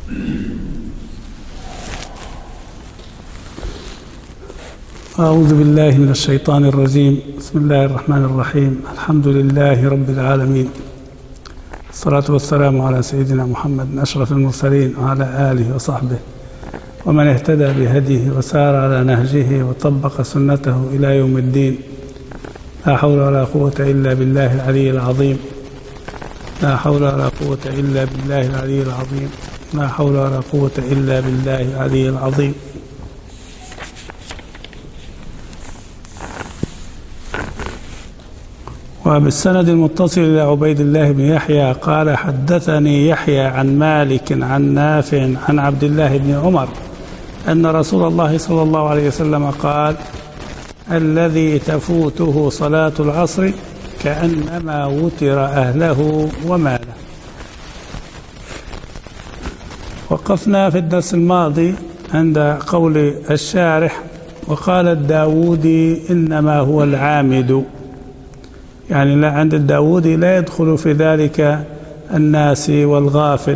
أعوذ بالله من الشيطان الرجيم. بسم الله الرحمن الرحيم. الحمد لله رب العالمين، الصلاة والسلام على سيدنا محمد أشرف المرسلين وعلى آله وصحبه ومن اهتدى بهديه وسار على نهجه وطبق سنته إلى يوم الدين. لا حول ولا قوة إلا بالله العلي العظيم. لا حول ولا قوة إلا بالله العلي العظيم. لا حول ولا قوة إلا بالله العلي العظيم. وبالسند المتصل إلى عبيد الله بن يحيى قال: حدثني يحيى عن مالك عن نافع عن عبد الله بن عمر أن رسول الله صلى الله عليه وسلم قال: الذي تفوته صلاة العصر كأنما وتر أهله وماله. وقفنا في الدرس الماضي عند قول الشارح: وقال الداودي إنما هو العامد، يعني لا، عند الداودي لا يدخل في ذلك الناسي والغافل.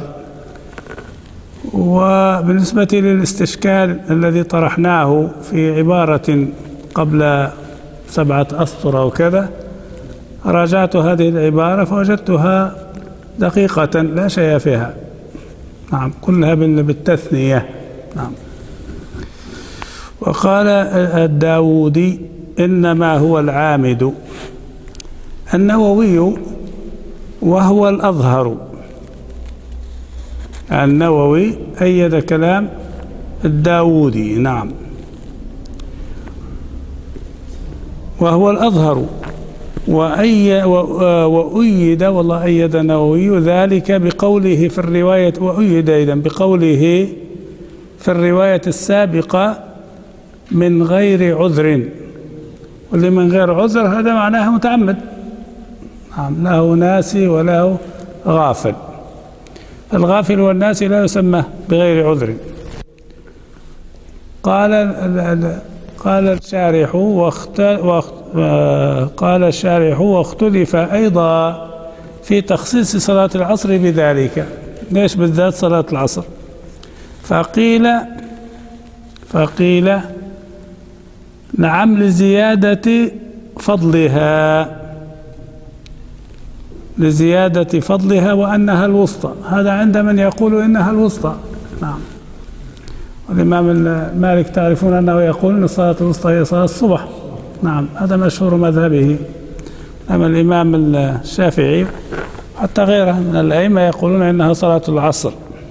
وبالنسبة للاستشكال الذي طرحناه في عبارة قبل 7 أسطر أو كذا، راجعت هذه العبارة فوجدتها دقيقة لا شيء فيها. نعم، كلها بالتثنية. نعم. وقال الداودي إنما هو العامد. النووي وهو الأظهر، النووي أيد كلام الداودي. نعم، وهو الأظهر. وأيد، والله أيد النووي ذلك بقوله في الرواية، وأيد أيضا بقوله في الرواية السابقة: من غير عذر. واللي من غير عذر هذا معناه متعمد. نعم، له ناسي وله غافل. الغافل والناسي لا يسمى بغير عذر. قال الشارح واختلف أيضا في تخصيص صلاة العصر بذلك. ليش بالذات صلاة العصر؟ فقيل نعم لزيادة فضلها وأنها الوسطى. هذا عند من يقول إنها الوسطى. نعم. والإمام مالك تعرفون أنه يقول أن الصلاة الوسطى هي صلاة الصبح. نعم، هذا مشهور مذهبه. أما الإمام الشافعي حتى غيره من الأئمة يقولون إنها صلاة العصر.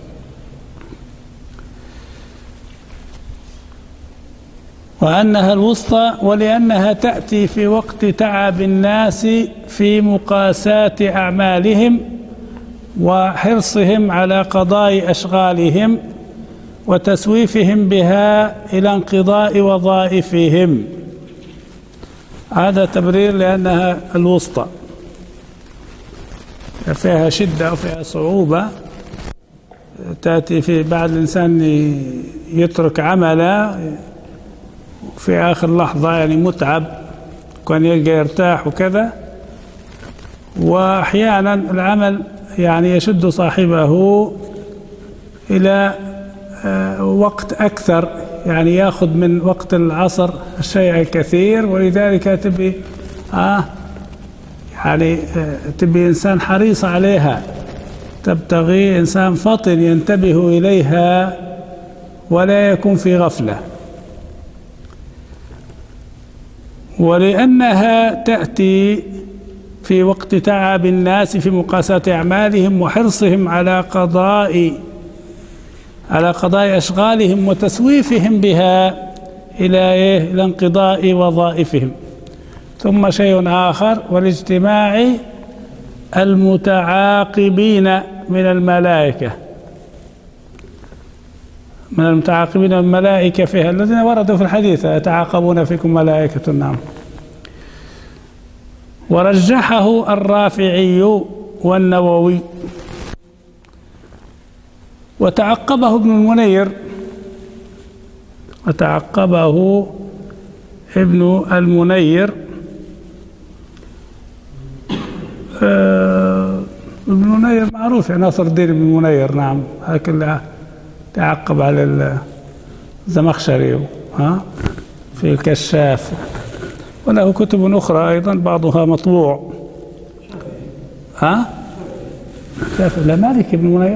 وأنها الوسطى ولأنها تأتي في وقت تعب الناس في مقاساة أعمالهم وحرصهم على قضاء أشغالهم وتسويفهم بها إلى انقضاء وظائفهم. هذا تبرير لأنها الوسطى، فيها شدة وفيها صعوبة. تأتي في بعد الإنسان يترك عمله في آخر لحظة، يعني متعب، كان يلقى يرتاح وكذا. وأحيانا العمل يعني يشد صاحبه إلى وقت أكثر، يعني يأخذ من وقت العصر الشيء الكثير، ولذلك تبي يعني تبي إنسان حريص عليها، تبتغي إنسان فطن ينتبه إليها ولا يكون في غفلة. ولأنها تأتي في وقت تعب الناس في مقاساة أعمالهم وحرصهم على قضاء أشغالهم وتسويفهم بها إلى انقضاء وظائفهم. ثم شيء آخر: والاجتماع المتعاقبين من الملائكة. من المتعاقبين الملائكة فيها الذين وردوا في الحديث: يتعاقبون فيكم ملائكة. نعم. ورجحه الرافعي والنووي. وتعقبه ابن المنير ابن المنير معروف، ناصر الدين بن المنير. نعم، هكذا تعقب على الزمخشري في الكشاف، وله كتب أخرى أيضا بعضها مطبوع. شافعي لا مالك بن منير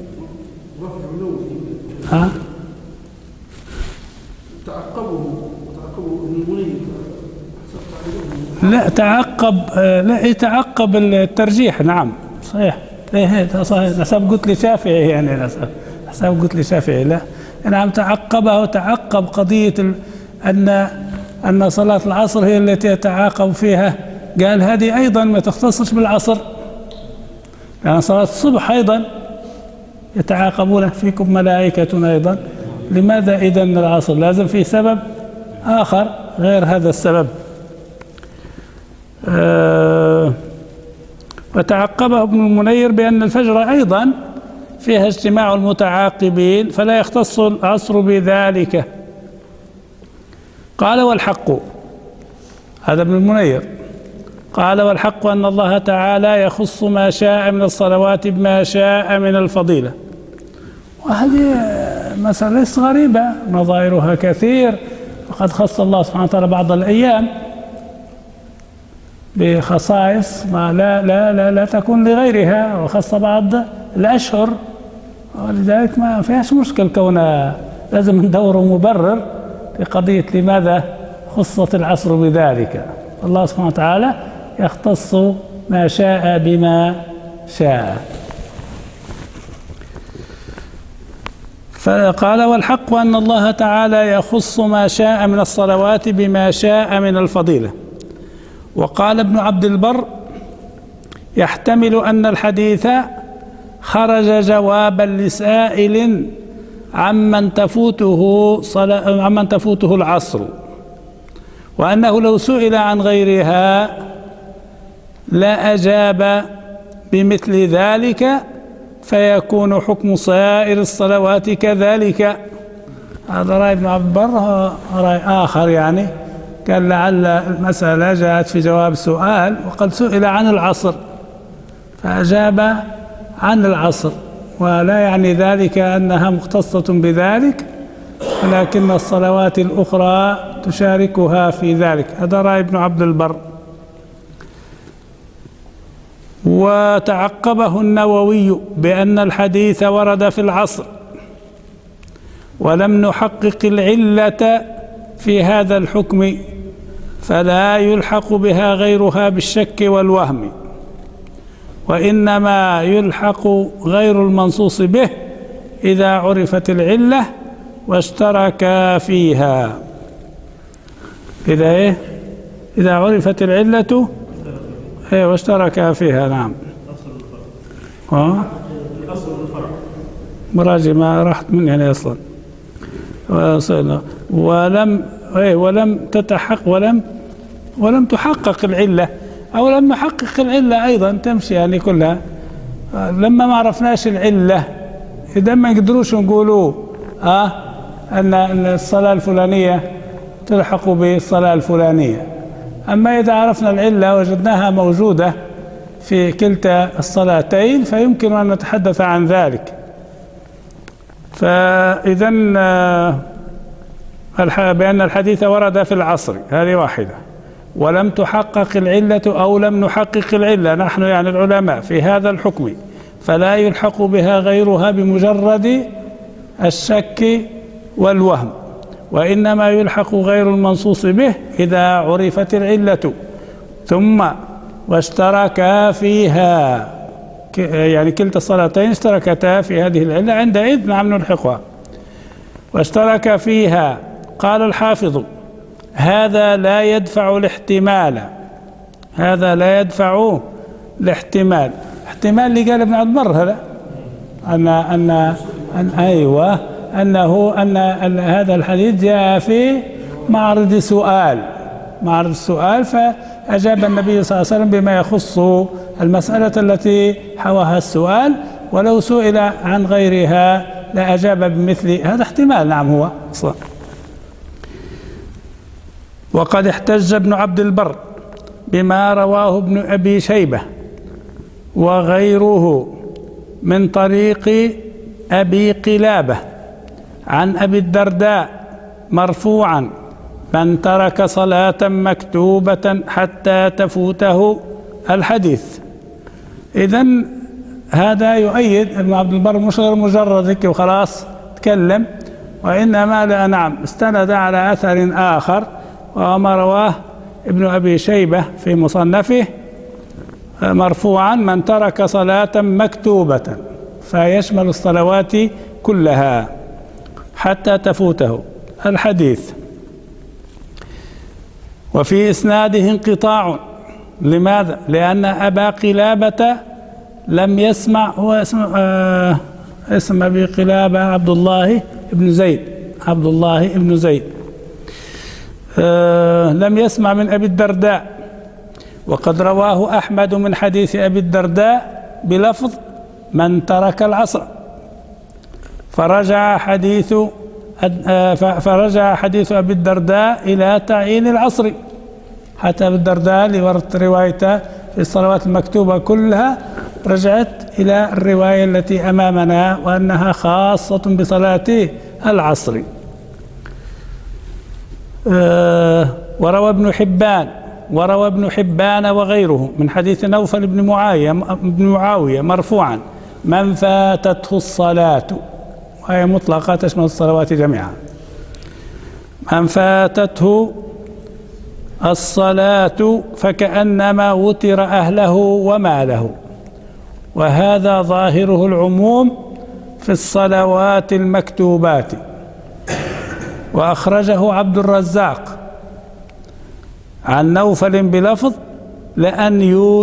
لا تعقب، لا يتعقب الترجيح. نعم صحيح، ايه صحيح. حساب قلت لي شافعي، يعني حساب قلت لي شافعي. لا نعم، تعقب قضية أن صلاة العصر هي التي يتعاقب فيها. قال هذه أيضا ما تختصش بالعصر، يعني صلاة الصبح أيضا يتعاقبون فيكم ملائكة أيضا. لماذا إذن العصر؟ لازم في سبب آخر غير هذا السبب. وتعقبه ابن المنير بأن الفجر أيضا فيها اجتماع المتعاقبين فلا يختص العصر بذلك. قال والحق، هذا ابن المنير قال والحق أن الله تعالى يخص ما شاء من الصلوات بما شاء من الفضيلة. وهذه مسألة ليست غريبة، نظائرها كثير. وقد خص الله سبحانه وتعالى بعض الأيام بخصائص ما لا تكون لغيرها، وخص بعض الأشهر، ولذلك ما فيهاش مشكل كونها لازم ندور مبرر لقضية لماذا خصت العصر بذلك. الله سبحانه وتعالى يختص ما شاء بما شاء. فقال والحق أن الله تعالى يخص ما شاء من الصلوات بما شاء من الفضيلة. وقال ابن عبد البر يحتمل أن الحديث خرج جوابا لسائل عمن تفوته العصر، وأنه لو سئل عن غيرها لا أجاب بمثل ذلك، فيكون حكم سائر الصلوات كذلك. هذا رأي ابن عبد البر. رأي آخر يعني قال لعل المسألة جاءت في جواب سؤال، وقد سئل عن العصر فأجاب عن العصر، ولا يعني ذلك أنها مختصة بذلك، ولكن الصلوات الأخرى تشاركها في ذلك. هذا رأي ابن عبد البر. وتعقبه النووي بأن الحديث ورد في العصر ولم نحقق العلة في هذا الحكم، فلا يلحق بها غيرها بالشك والوهم، وإنما يلحق غير المنصوص به إذا عرفت العلة واشتركا فيها. إذا عرفت العلة واشتركا فيها. نعم. مراجع ما راحت مني يعني أصلا. ولم تحقق العلة، أو لم نحقق العلة أيضا تمشي يعني كلها. لما ما عرفناش العلة إذا ما نقدروش نقولوا أن الصلاة الفلانية تلحق بالصلاة الفلانية. أما إذا عرفنا العلة وجدناها موجودة في كلتا الصلاتين فيمكن أن نتحدث عن ذلك. فإذا بأن الحديث ورد في العصر، هذه واحدة. ولم تحقق العلة أو لم نحقق العلة نحن يعني العلماء في هذا الحكم، فلا يلحق بها غيرها بمجرد الشك والوهم، وإنما يلحق غير المنصوص به إذا عرفت العلة ثم واشتركا فيها، يعني كلتا الصلاتين اشتركتا في هذه العلة، عندئذ نعم نلحقها. واشترك فيها. قال الحافظ هذا لا يدفع الاحتمال، هذا لا يدفع الاحتمال. احتمال اللي قال ابن عبد البر هذا أن هذا الحديث جاء في معرض السؤال فأجاب النبي صلى الله عليه وسلم بما يخص المسألة التي حواها السؤال، ولو سئل عن غيرها لأجاب بمثل هذا احتمال. نعم هو صح. وقد احتج ابن عبد البر بما رواه ابن أبي شيبة وغيره من طريق أبي قلابة عن أبي الدرداء مرفوعا: من ترك صلاة مكتوبة حتى تفوته الحديث. إذن هذا يؤيد ابن عبد البر مش غير مجرد ذكر وخلاص تكلم، وإنما لا، نعم، استند على أثر آخر وما رواه ابن أبي شيبة في مصنفه مرفوعا: من ترك صلاة مكتوبة، فيشمل الصلوات كلها حتى تفوته الحديث. وفي إسناده انقطاع. لماذا؟ لأن أبا قلابة لم يسمع. هو اسم أبي قلابة عبد الله بن زيد. عبد الله بن زيد لم يسمع من أبي الدرداء، وقد رواه أحمد من حديث أبي الدرداء بلفظ: من ترك العصر. فرجع حديث أبي الدرداء إلى تعيين العصر، حتى أبي الدرداء اللي ورد روايته في الصلوات المكتوبة كلها رجعت إلى الرواية التي أمامنا، وأنها خاصة بصلاة العصر. وروى ابن حبان وغيره من حديث نوفل بن معاوية مرفوعا: من فاتته الصلاة، وهي مطلقة تشمل الصلوات جميعا. من فاتته الصلاة فكأنما وتر أهله وماله. وهذا ظاهره العموم في الصلوات المكتوبات. وأخرجه عبد الرزاق عن نوفل بلفظ: لأن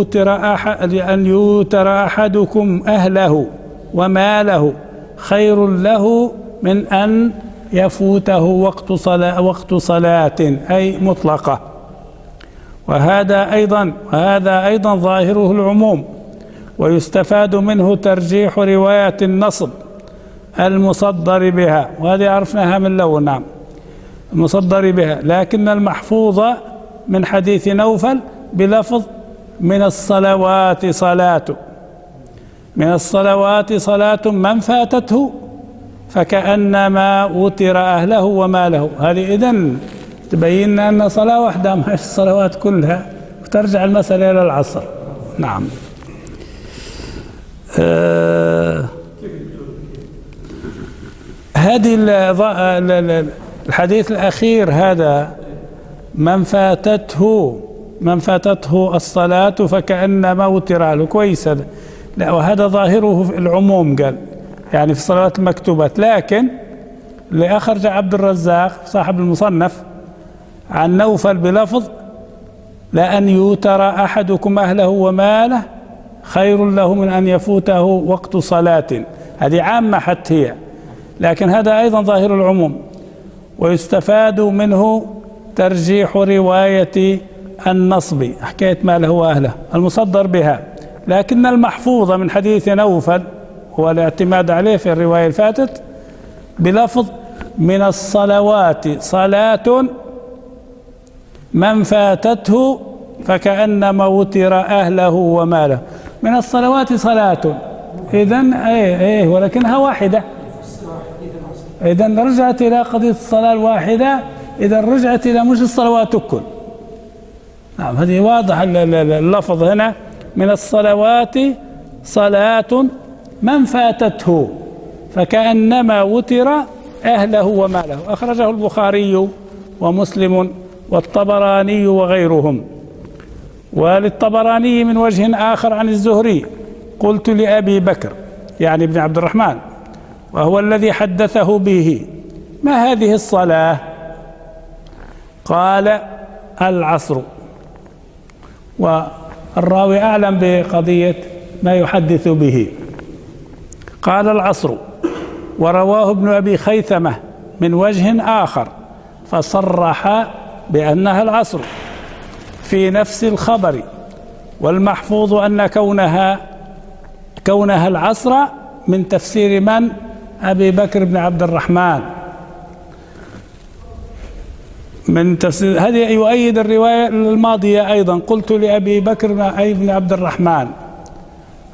يوتر أحدكم أهله وماله خير له من أن يفوته وقت صلاة، أي مطلقة. وهذا أيضا ظاهره العموم. ويستفاد منه ترجيح رواية النصب المصدر بها، وهذه عرفناها من الأول، نعم، المصدر بها، لكن المحفوظ من حديث نوفل بلفظ: من الصلوات صلاة من فاتته فكأنما وتر أهله وماله. هذه إذن تبين أن صلاة واحدة مش الصلوات كلها، وترجع المسألة إلى العصر. نعم. هذه الحديث الأخير هذا: من فاتته الصلاة فكأنما وتر أهله، كويس هذا. لا، وهذا ظاهره في العموم، قال يعني في الصلوات المكتوبات. لكن اللي أخرج عبد الرزاق صاحب المصنف عن نوفل بلفظ: لأن يوتر أحدكم أهله وماله خير له من أن يفوته وقت صلاة. هذه عامة حتى هي، لكن هذا أيضا ظاهر العموم. ويستفاد منه ترجيح رواية النصب، حكاية ماله وأهله، المصدر بها، لكن المحفوظ من حديث نوفل هو الاعتماد عليه في الرواية الفاتت بلفظ: من الصلوات صلاة من فاتته فكأنما وتر أهله وماله. من الصلوات صلاة، إذن ولكنها واحدة. إذن رجعت إلى قضية الصلاة الواحدة، إذن رجعت إلى مش الصلوات الكل. نعم، هذه واضح اللفظ هنا: من الصلوات صلاة من فاتته فكأنما وتر أهله وماله. أخرجه البخاري ومسلم والطبراني وغيرهم. وللطبراني من وجه آخر عن الزهري: قلت لأبي بكر، يعني ابن عبد الرحمن، وهو الذي حدثه به: ما هذه الصلاة؟ قال: العصر. والراوي أعلم بقضية ما يحدث به. قال: العصر. ورواه ابن أبي خيثمة من وجه آخر فصرح بأنها العصر في نفس الخبر. والمحفوظ أن كونها العصر من تفسير من؟ أبي بكر بن عبد الرحمن. من تفسير هذه يؤيد الرواية الماضية أيضا: قلت لأبي بكر بن عبد الرحمن.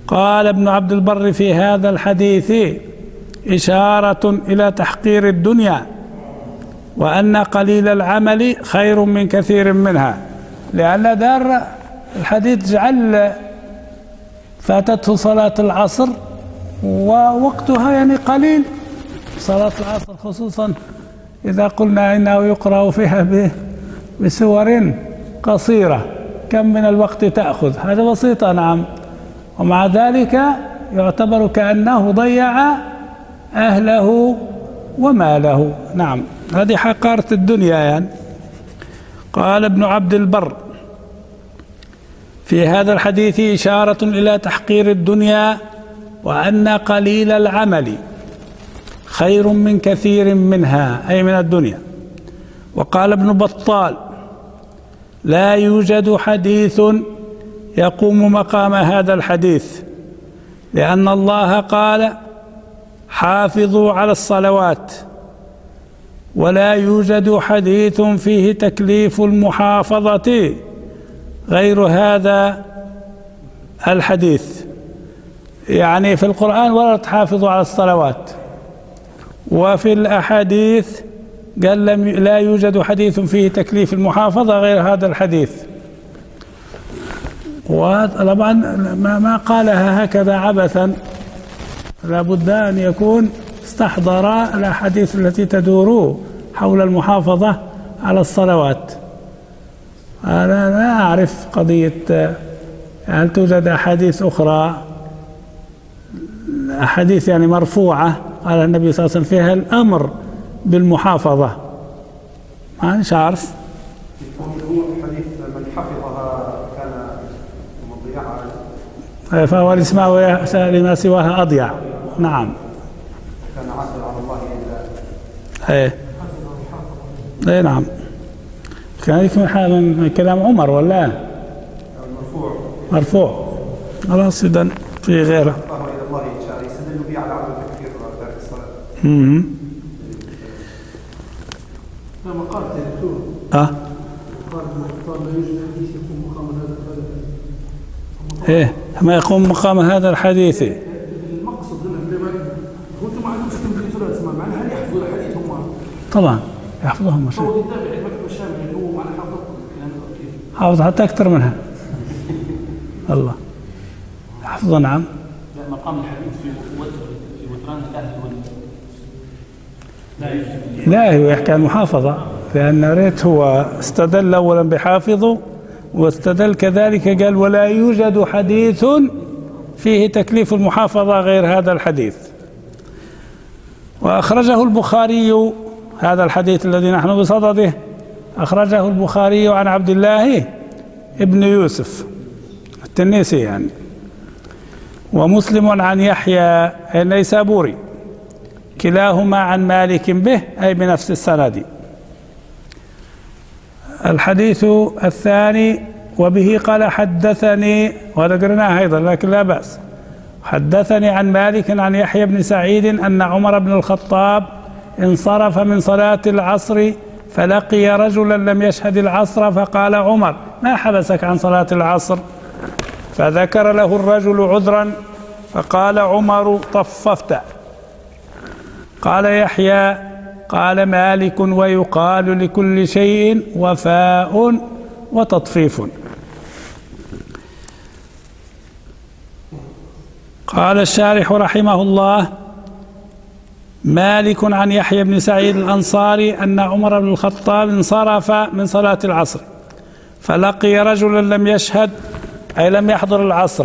قال ابن عبد البر في هذا الحديث إشارة إلى تحقير الدنيا، وأن قليل العمل خير من كثير منها، لأن دار الحديث جعل فاتته صلاة العصر ووقتها يعني قليل، صلاة العصر خصوصا إذا قلنا إنه يقرأ فيها بسور قصيرة، كم من الوقت تأخذ؟ هذا بسيطة نعم، ومع ذلك يعتبر كأنه ضيع أهله وماله. نعم، هذه حقارة الدنيا يعني. قال ابن عبد البر في هذا الحديث إشارة إلى تحقير الدنيا، وأن قليل العمل خير من كثير منها، أي من الدنيا. وقال ابن بطال لا يوجد حديث يقوم مقام هذا الحديث، لأن الله قال حافظوا على الصلوات، ولا يوجد حديث فيه تكليف المحافظة غير هذا الحديث. يعني في القرآن ورد حافظوا على الصلوات، وفي الأحاديث قال لا يوجد حديث فيه تكليف المحافظة غير هذا الحديث. وطبعا ما قالها هكذا عبثا، لابد أن يكون استحضر الأحاديث التي تدور حول المحافظة على الصلوات. أنا لا أعرف قضية هل توجد أحاديث أخرى، أحاديث يعني مرفوعة قال النبي صلى الله عليه وسلم فيها الأمر بالمحافظة، مش عارف. حديث من حفظها كان مضيعا، فهو لما سواها أضيع. نعم، كان عاصر على الله إلا نعم. كان من كلام عمر ولا مرفوع. خلاص إذن في غيره. الله يستدل به على عدم التكفير تارك الصلاة. لما قال دكتور قال لا يوجد حديث يقوم مقام هذا الحديث. ما يقوم مقام هذا الحديث. المقصد هنا هو انتم ما عندكم تكليف ولا اسماء، معناها هل يحفظوا الحديث هم؟ طبعا يحفظهم مشايخ. هو يتابع المكتب الشامل اللي هو معناها حافظ حتى أكثر منها. الله حفظ. نعم. مقام الحديث في وتران الأهل لا هو يحكي عن المحافظة، لأن ريت هو استدل أولا بحافظه، واستدل كذلك قال ولا يوجد حديث فيه تكليف المحافظة غير هذا الحديث. وأخرجه البخاري هذا الحديث الذي نحن بصدده، أخرجه البخاري عن عبد الله ابن يوسف التنيسي يعني، ومسلم عن يحيى النيسابوري، كلاهما عن مالك به أي بنفس السند. الحديث الثاني وبه قال حدثني، وهذا قرناه أيضا لكن لا بأس، حدثني عن مالك عن يحيى بن سعيد أن عمر بن الخطاب انصرف من صلاة العصر فلقي رجلا لم يشهد العصر، فقال عمر ما حبسك عن صلاة العصر؟ فذكر له الرجل عذرا، فقال عمر طففت. قال يحيى قال مالك ويقال لكل شيء وفاء وتطفيف. قال الشارح رحمه الله مالك عن يحيى بن سعيد الأنصاري أن عمر بن الخطاب انصرف من صلاة العصر فلقي رجلا لم يشهد أي لم يحضر العصر.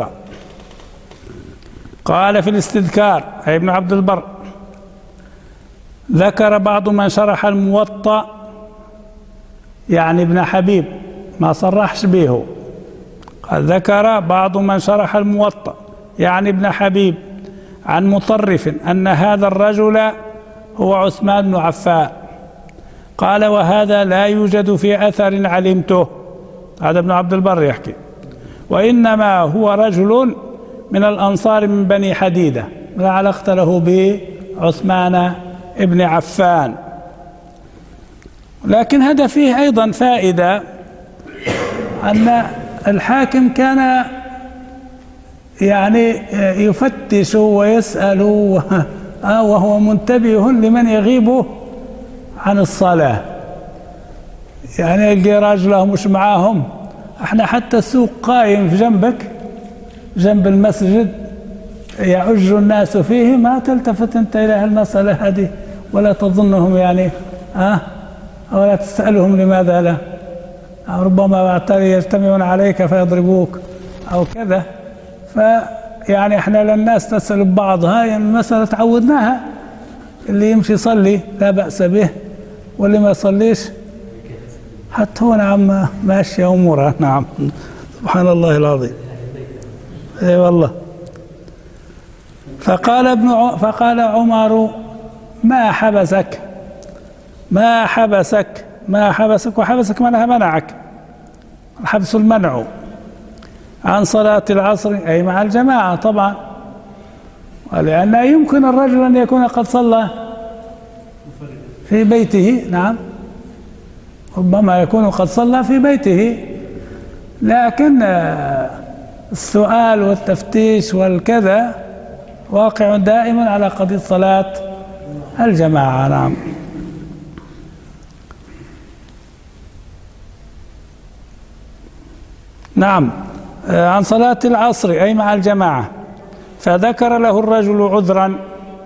قال في الاستذكار أي ابن عبد البر ذكر بعض من شرح الموطأ يعني ابن حبيب، ما صرحش به، قال ذكر بعض من شرح الموطأ يعني ابن حبيب عن مطرف أن هذا الرجل هو عثمان بن عفان. قال وهذا لا يوجد في أثر علمته، هذا ابن عبد البر يحكي، وإنما هو رجل من الأنصار من بني حديدة، لا علاقة له بعثمان ابن عفان. لكن هذا فيه أيضا فائدة، أن الحاكم كان يعني يفتش ويسأل وهو منتبه لمن يغيب عن الصلاة. يعني يلقي راجله مش معاهم، احنا حتى السوق قائم في جنبك جنب المسجد يعج الناس فيه، ما تلتفت انت الى المسألة هذه ولا تظنهم يعني ولا تسألهم لماذا لا، ربما يجتمعون عليك فيضربوك أو كذا. فيعني احنا للناس تسأل بعضها، يعني المسألة تعودناها، اللي يمشي يصلي لا بأس به، واللي ما يصليش حتى هو نعم ماشية أمورها. نعم سبحان الله العظيم. اي والله. فقال عمر ما حبسك وحبسك معناها منعك، الحبس المنع عن صلاة العصر أي مع الجماعة طبعا، ولأن يمكن الرجل أن يكون قد صلى في بيته. نعم ربما يكون قد صلى في بيته، لكن السؤال والتفتيش والكذا واقع دائما على قضية صلاة الجماعة. نعم. نعم عن صلاة العصر أي مع الجماعة. فذكر له الرجل عذرا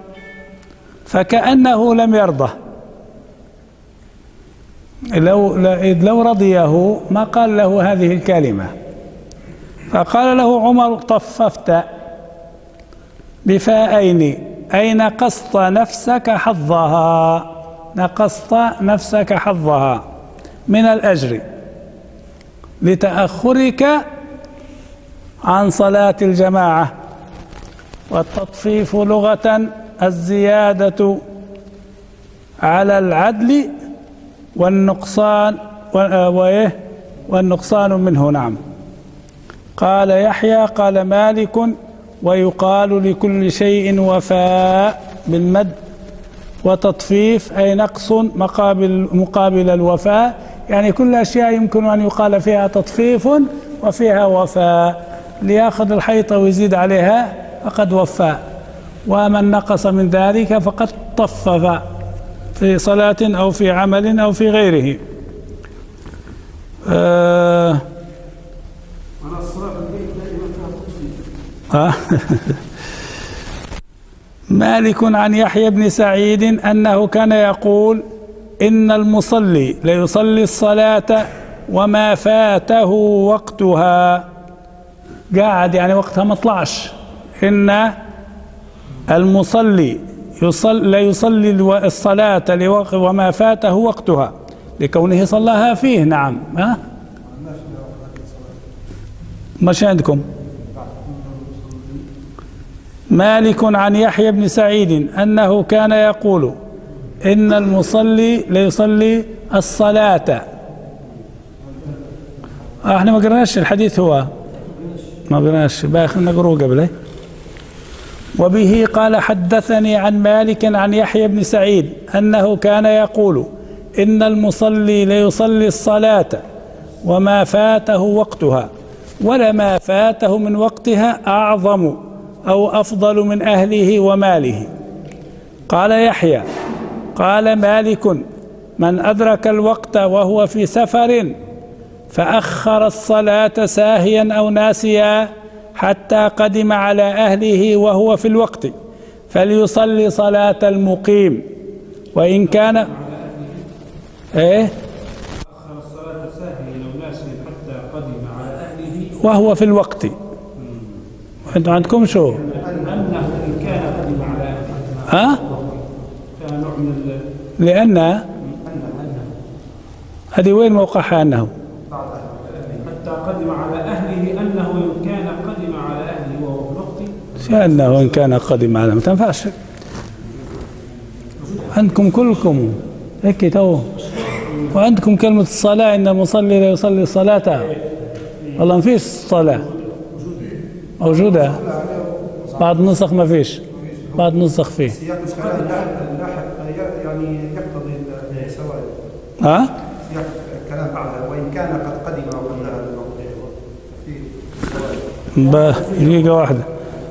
فكأنه لم يرضه، لو رضيه ما قال له هذه الكلمة. فقال له عمر طففت بفاءين أي نقصت نفسك حظها من الأجر لتأخرك عن صلاة الجماعة. والتطفيف لغة الزيادة على العدل والنقصان منه. نعم. قال يحيى قال مالك ويقال لكل شيء وفاء بالمد، وتطفيف أي نقص مقابل الوفاء، يعني كل أشياء يمكن أن يقال فيها تطفيف وفيها وفاء، ليأخذ الحيطة ويزيد عليها فقد وفى، ومن نقص من ذلك فقد طفف في صلاة أو في عمل أو في غيره. مالك عن يحيى بن سعيد أنه كان يقول إن المصلي ليصلي الصلاة وما فاته وقتها، قاعد يعني وقتها ما طلعش. إن المصلي ليصلي الصلاة وما فاته وقتها لكونه صلاها فيه. نعم. ماشي عندكم. مالك عن يحيى بن سعيد أنه كان يقول إن المصلي ليصلي الصلاة. احنا ما قرناش الحديث، هو ما قرناش باخر نقروه قبله. وبه قال حدثني عن مالك عن يحيى بن سعيد أنه كان يقول إن المصلي ليصلي الصلاة وما فاته وقتها، ولما فاته من وقتها أعظم أو أفضل من أهله وماله. قال يحيى قال مالك من أدرك الوقت وهو في سفر فأخر الصلاة ساهيا أو ناسيا حتى قدم على أهله وهو في الوقت فليصلي صلاة المقيم، وإن كان أخر الصلاة ساهيا أو ناسيا حتى قدم على أهله وهو في الوقت. أنتم عندكم شو؟ أنه إن كان قدم على أهله كان نوع من لأن هذه وين موقعها؟ أنه حتى قدم على أهله، أنه إن كان قدم على أهله وهو في الوقت، شأنه إن كان قدم على ما تنفعش عندكم كلكم هيك تو. وعندكم كلمة الصلاة إن المصلي لا يصلي الصلاة، والله ما فيش الصلاة موجودة، بعض نسخ ما فيش، بعض نسخ فيه. سياق يعني يقتضي السواد. سياق الكلام أعلى وإن كان قد قدم وقلنا في دقيقة واحدة.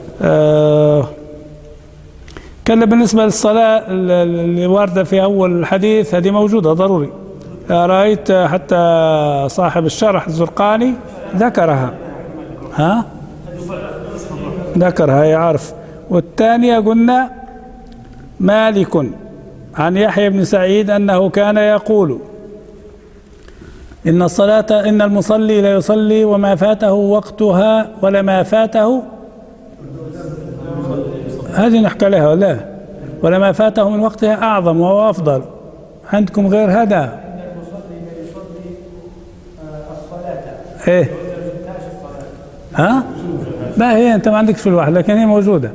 كان بالنسبة للصلاة اللي واردة في أول الحديث هذه موجودة ضروري. رأيت حتى صاحب الشرح الزرقاني ذكرها. ها؟ ذكرها يعرف. والثانية قلنا مالك عن يحيى بن سعيد أنه كان يقول إن المصلي لا يصلي وما فاته وقتها ولما فاته، هذه نحكي لها ولا ولما فاته من وقتها أعظم وهو أفضل. عندكم غير هذا؟ إيه؟ ها؟ لا هي أنت ما عندك في الواحد لكن هي موجودة.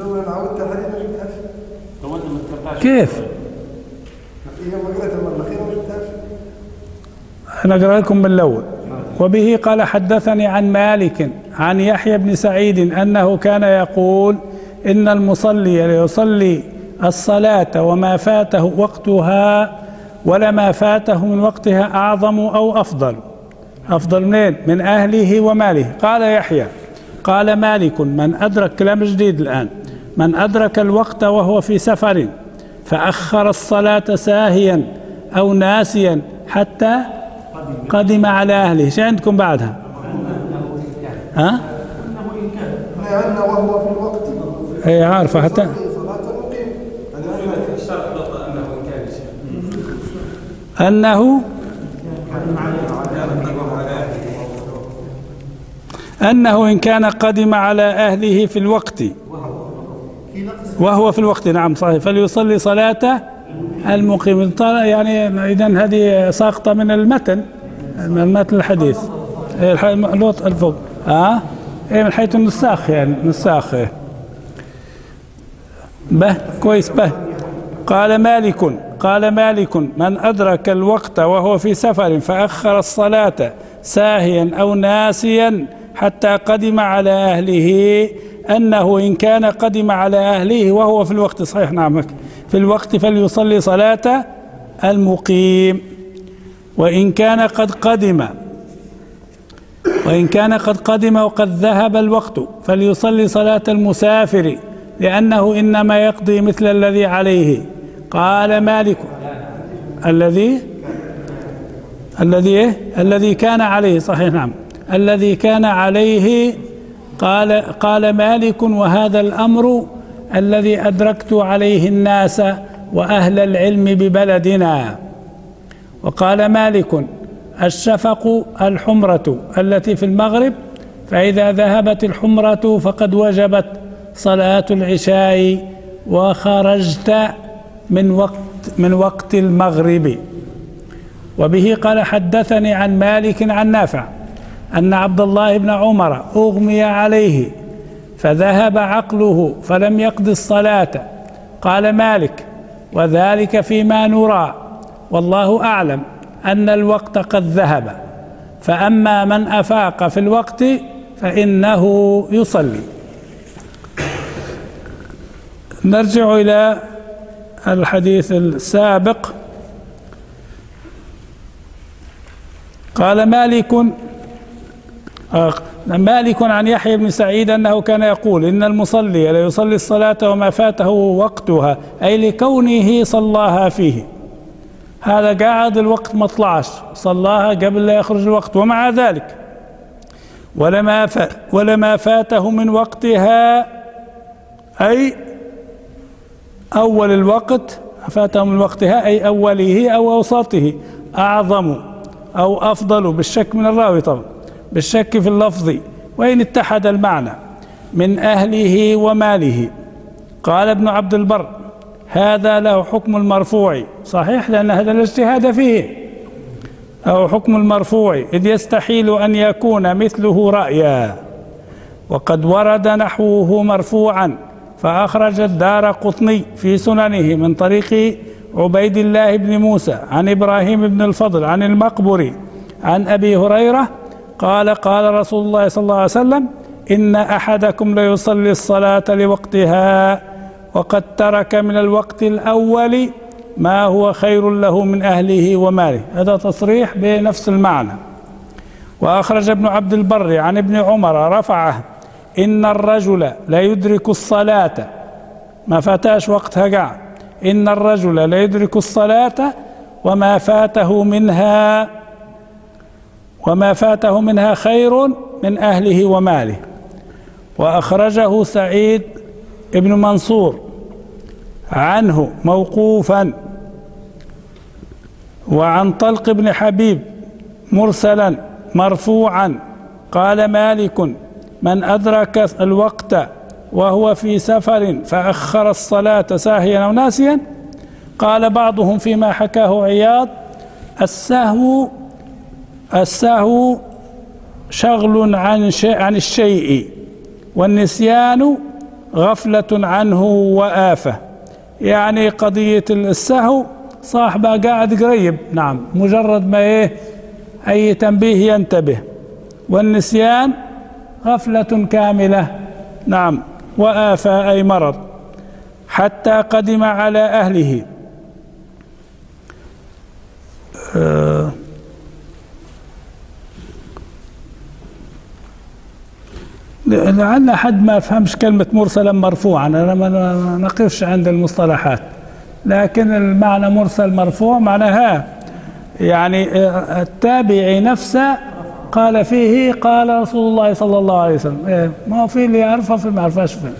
كيف؟ أنا أقرأ لكم من الأول. وبه قال حدثني عن مالك عن يحيى بن سعيد أنه كان يقول إن المصلي ليصلي الصلاة وما فاته وقتها ولما فاته من وقتها أعظم أو أفضل. أفضل منين؟ من أهله وماله. قال يحيى قال مالك من أدرك، كلام جديد الآن، من أدرك الوقت وهو في سفر فأخر الصلاة ساهيا أو ناسيا حتى قدم على أهله. شو عندكم بعدها؟ ها؟ أنه وهو في الوقت. أي عارفة حتى أنه إن كان قدم على أهله في الوقت وهو في الوقت، نعم صحيح، فليصلي صلاة المقيم. يعني إذن هذه ساقطة من المتن، من متن الحديث الفوق. إيه من حيث النساخ، يعني نساخ. به كويس. به قال مالك من أدرك الوقت وهو في سفر فأخر الصلاة ساهيا أو ناسيا حتى قدم على أهله، أنه إن كان قدم على أهله وهو في الوقت، صحيح نعم في الوقت، فليصلي صلاة المقيم. وإن كان قد قدم وقد ذهب الوقت فليصلي صلاة المسافر لأنه إنما يقضي مثل الذي عليه. قال مالك الذي كان عليه، صحيح نعم الذي كان عليه. قال مالك وهذا الأمر الذي أدركت عليه الناس وأهل العلم ببلدنا. وقال مالك الشفق الحمرة التي في المغرب، فإذا ذهبت الحمرة فقد وجبت صلاة العشاء وخرجت من وقت المغرب. وبه قال حدثني عن مالك عن نافع أن عبد الله بن عمر أغمي عليه فذهب عقله فلم يقض الصلاة. قال مالك وذلك فيما نرى والله أعلم أن الوقت قد ذهب، فأما من أفاق في الوقت فإنه يصلي. نرجع إلى الحديث السابق. قال مالك عن يحيى بن سعيد أنه كان يقول إن المصلي لا يصلي الصلاة وما فاته وقتها، أي لكونه صلاها فيه. هذا قاعد الوقت ما طلعش، صلاها قبل لا يخرج الوقت، ومع ذلك ولما فاته من وقتها، أي أول الوقت فاته من وقتها، أي أوله أو أوسطه، أعظم أو أفضل بالشك من الراوي طبعا، بالشك في اللفظ وإن اتحد المعنى، من أهله وماله. قال ابن عبد البر هذا له حكم المرفوع، صحيح لأن هذا الاجتهاد فيه، أو حكم المرفوع إذ يستحيل أن يكون مثله رأيا، وقد ورد نحوه مرفوعا، فأخرج الدارقطني في سننه من طريق عبيد الله بن موسى عن إبراهيم بن الفضل عن المقبري عن أبي هريرة قال قال رسول الله صلى الله عليه وسلم إن أحدكم ليصلي الصلاة لوقتها وقد ترك من الوقت الأول ما هو خير له من أهله وماله. هذا تصريح بنفس المعنى. وأخرج ابن عبد البر عن ابن عمر رفعه إن الرجل لا يدرك الصلاة، ما فاتاش وقتها قاعد، إن الرجل لا يدرك الصلاة وما فاته منها خير من أهله وماله. وأخرجه سعيد ابن منصور عنه موقوفا، وعن طلق بن حبيب مرسلا مرفوعا قال مالك: من أدرك الوقت وهو في سفر فأخر الصلاة ساهيا أو ناسيا. قال بعضهم فيما حكاه عياض: السهو شغل عن الشيء، والنسيان غفلة عنه وآفة. يعني قضية السهو صاحبه قاعد قريب، نعم، مجرد ما أي تنبيه ينتبه، والنسيان غفلة كاملة، نعم، وآفة أي مرض. حتى قدم على أهله. لعل حد ما فهمش كلمة مرسلا مرفوعا، أنا ما نقفش عند المصطلحات، لكن المعنى مرسل مرفوع معناها يعني التابعي نفسه قال فيه قال رسول الله صلى الله عليه وسلم. ما هو في اللي يعرفه في ما يعرفش فيه.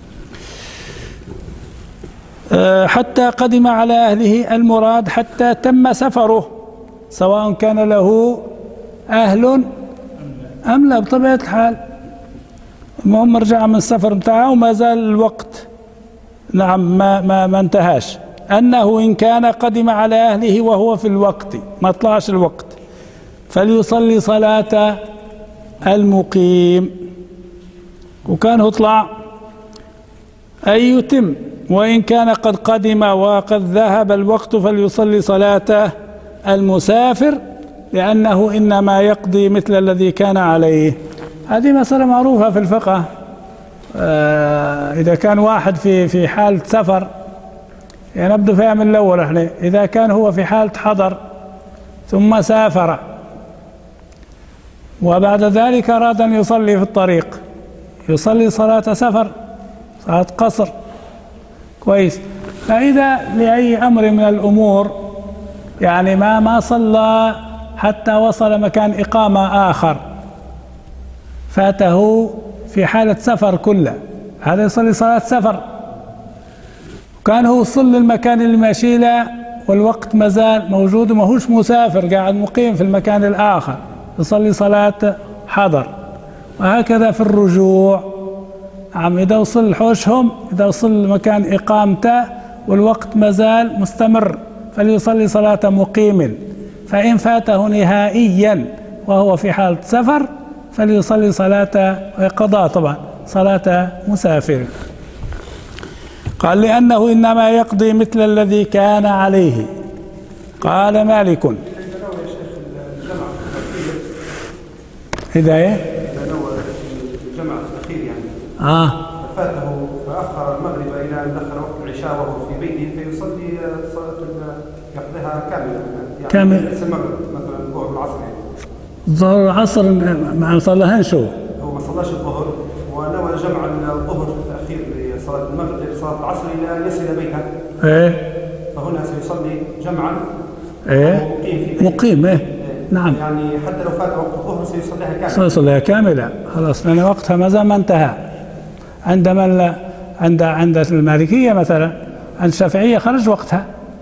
حتى قدم على أهله، المراد حتى تم سفره، سواء كان له أهل أم لا، بطبيعة الحال المهم رجع من السفر بتاعه وما زال الوقت، نعم، ما انتهاش. أنه إن كان قدم على أهله وهو في الوقت، ما طلعش الوقت، فليصلي صلاة المقيم، وكان يطلع أي يتم، وإن كان قد قدم وقد ذهب الوقت فليصلي صلاة المسافر، لأنه إنما يقضي مثل الذي كان عليه. هذه مسألة معروفة في الفقه. إذا كان واحد في حالة سفر، يعني نبدأ فيها من الأول احنا، إذا كان هو في حالة حضر ثم سافر وبعد ذلك أراد أن يصلي في الطريق، يصلي صلاة سفر، صلاة قصر، كويس. فإذا لأي أمر من الأمور يعني ما صلى حتى وصل مكان إقامة آخر، فاته في حالة سفر كله، هذا يصلي صلاة سفر. كان هو وصل للمكان اللي ماشي له والوقت مازال موجود وما هوش مسافر، قاعد مقيم في المكان الآخر، يصلي صلاة حضر. وهكذا في الرجوع، نعم، إذا وصل حوشهم، إذا وصل مكان إقامته والوقت مازال مستمر، فليصلي صلاة مقيم. فإن فاته نهائيا وهو في حالة سفر فليصلي صلاة قضاء، طبعا صلاة مسافر. قال: لأنه إنما يقضي مثل الذي كان عليه. قال مالك: إذا إذا نوى الجمع الأخير يعني فاته فأخر المغرب إلى أن دخل وقت العشاء وهو في بيته، فيصلي صلاة يقضيها كاملة، يعني كامل ليس المغرب مثلا الظهر والعصر، يعني الظهر والعصر ما صلاهاش، هو ما صلاش الظهر ونوى جمع الظهر في التأخير لصلاة المغرب لصلاة العصر إلى أن يصل بيته، فهنا سيصلي جمعا مقيم في بيته، مقيم، نعم، يعني حتى لو فات وقت الظهر سيصليها كاملة، سيصليها كاملة خلاص، لأن وقتها ما زال ما انتهى. عندما عند المالكية مثلا، عند الشافعية خرج وقتها.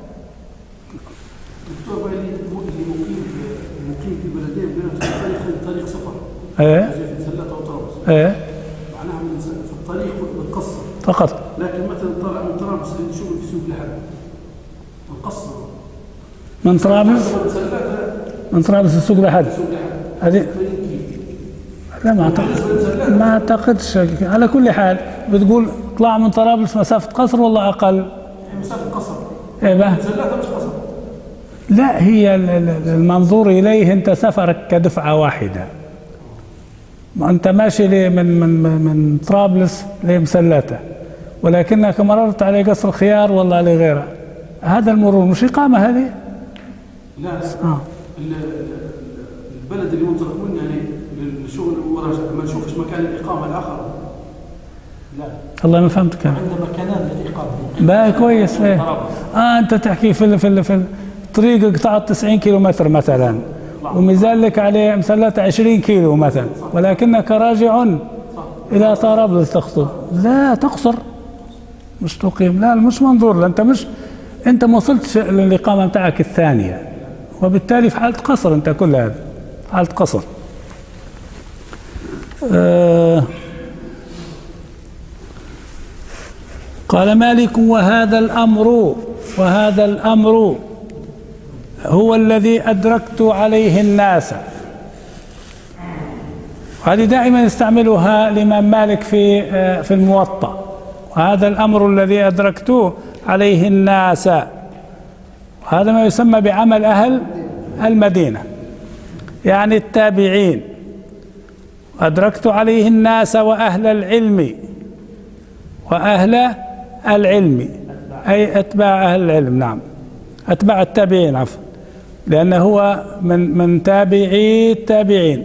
المقيم في بلدين طريق سفر، في سلة أو طرابلس، معناها في الطريق بتقصر فقط. لكن مثلا طالع من طرابلس شغل في سوق لحد بنقصر من طرابلس السوق لحد، هذه لا ما اعتقدش. على كل حال بتقول طلع من طرابلس مسافة قصر والله أقل، مسافة قصر، بقى مش قصر. لا، هي المنظور إليه أنت سفرك كدفعة واحدة، أنت ماشي من طرابلس لمسلاتة، ولكنك مررت على قصر خيار والله على غيره، هذا المرور مش إقامة هذه؟ لا البلد اللي منطلق منه يعني للشغل وراجع، ما نشوفش مكان الإقامة الآخر الله ما فهمتك. عندما كانان للإقامة. بقى كويس. أنت تحكي في طريق قطعت 90 كيلومتر مثلا، ومازال لك عليه مسلات 20 كيلو مثلا، ولكنك راجع إلى طرابلس تقصر. لا تقصر، مش تقيم. لا مش منظور. أنت ما وصلتش للإقامة بتاعك الثانية، وبالتالي في حالة قصر. أنت كل هذا حالة قصر. قال مالك: وهذا الأمر هو الذي أدركت عليه الناس. هذه دائما يستعملها الإمام مالك في الموطأ. هذا الأمر الذي أدركت عليه الناس، هذا ما يسمى بعمل أهل المدينة، يعني التابعين. أدركت عليه الناس وأهل العلم أي أتباع أهل العلم. نعم، أتباع التابعين، عفوا، لأنه هو من تابعي التابعين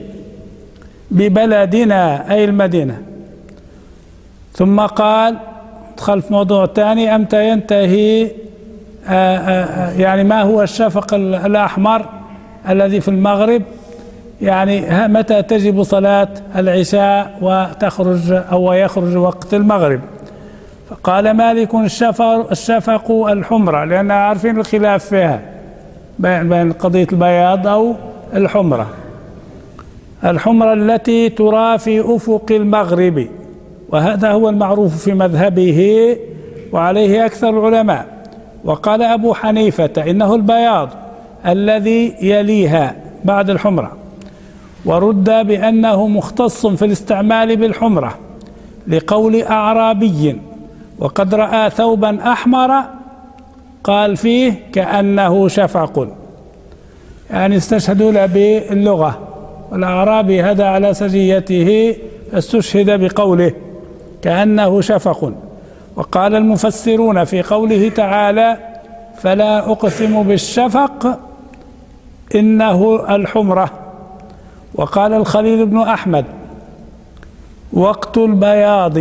ببلدنا أي المدينة. ثم قال دخل في موضوع ثاني: أمتى ينتهي يعني ما هو الشفق الأحمر الذي في المغرب، يعني متى تجب صلاة العشاء ويخرج وقت المغرب. فقال مالك: الشفق الحمرة، لأن عارفين الخلاف فيها بين قضية البياض أو الحمرة. الحمرة التي ترى في أفق المغرب، وهذا هو المعروف في مذهبه وعليه أكثر العلماء. وقال أبو حنيفة: إنه البياض الذي يليها بعد الحمرة. ورد بأنه مختص في الاستعمال بالحمرة لقول أعرابي: وقد رأى ثوبا أحمر قال فيه كأنه شفق، يعني استشهدوا له باللغة، والأعرابي هذا على سجيته استشهد بقوله كأنه شفق. وقال المفسرون في قوله تعالى: فلا أقسم بالشفق إنه الحمرة. وقال الخليل بن أحمد: وقت البياض،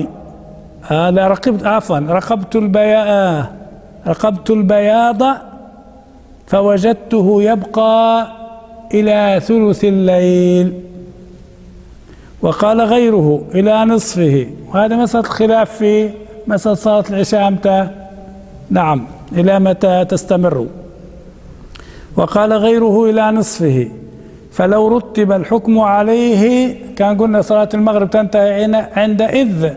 رقبت البياض فوجدته يبقى إلى ثلث الليل. وقال غيره إلى نصفه، وهذا مسألة الخلاف في مسألة صلاة العشاء متى، نعم، إلى متى تستمر. وقال غيره إلى نصفه. فلو رتب الحكم عليه كان قلنا صلاة المغرب تنتهي عندئذ،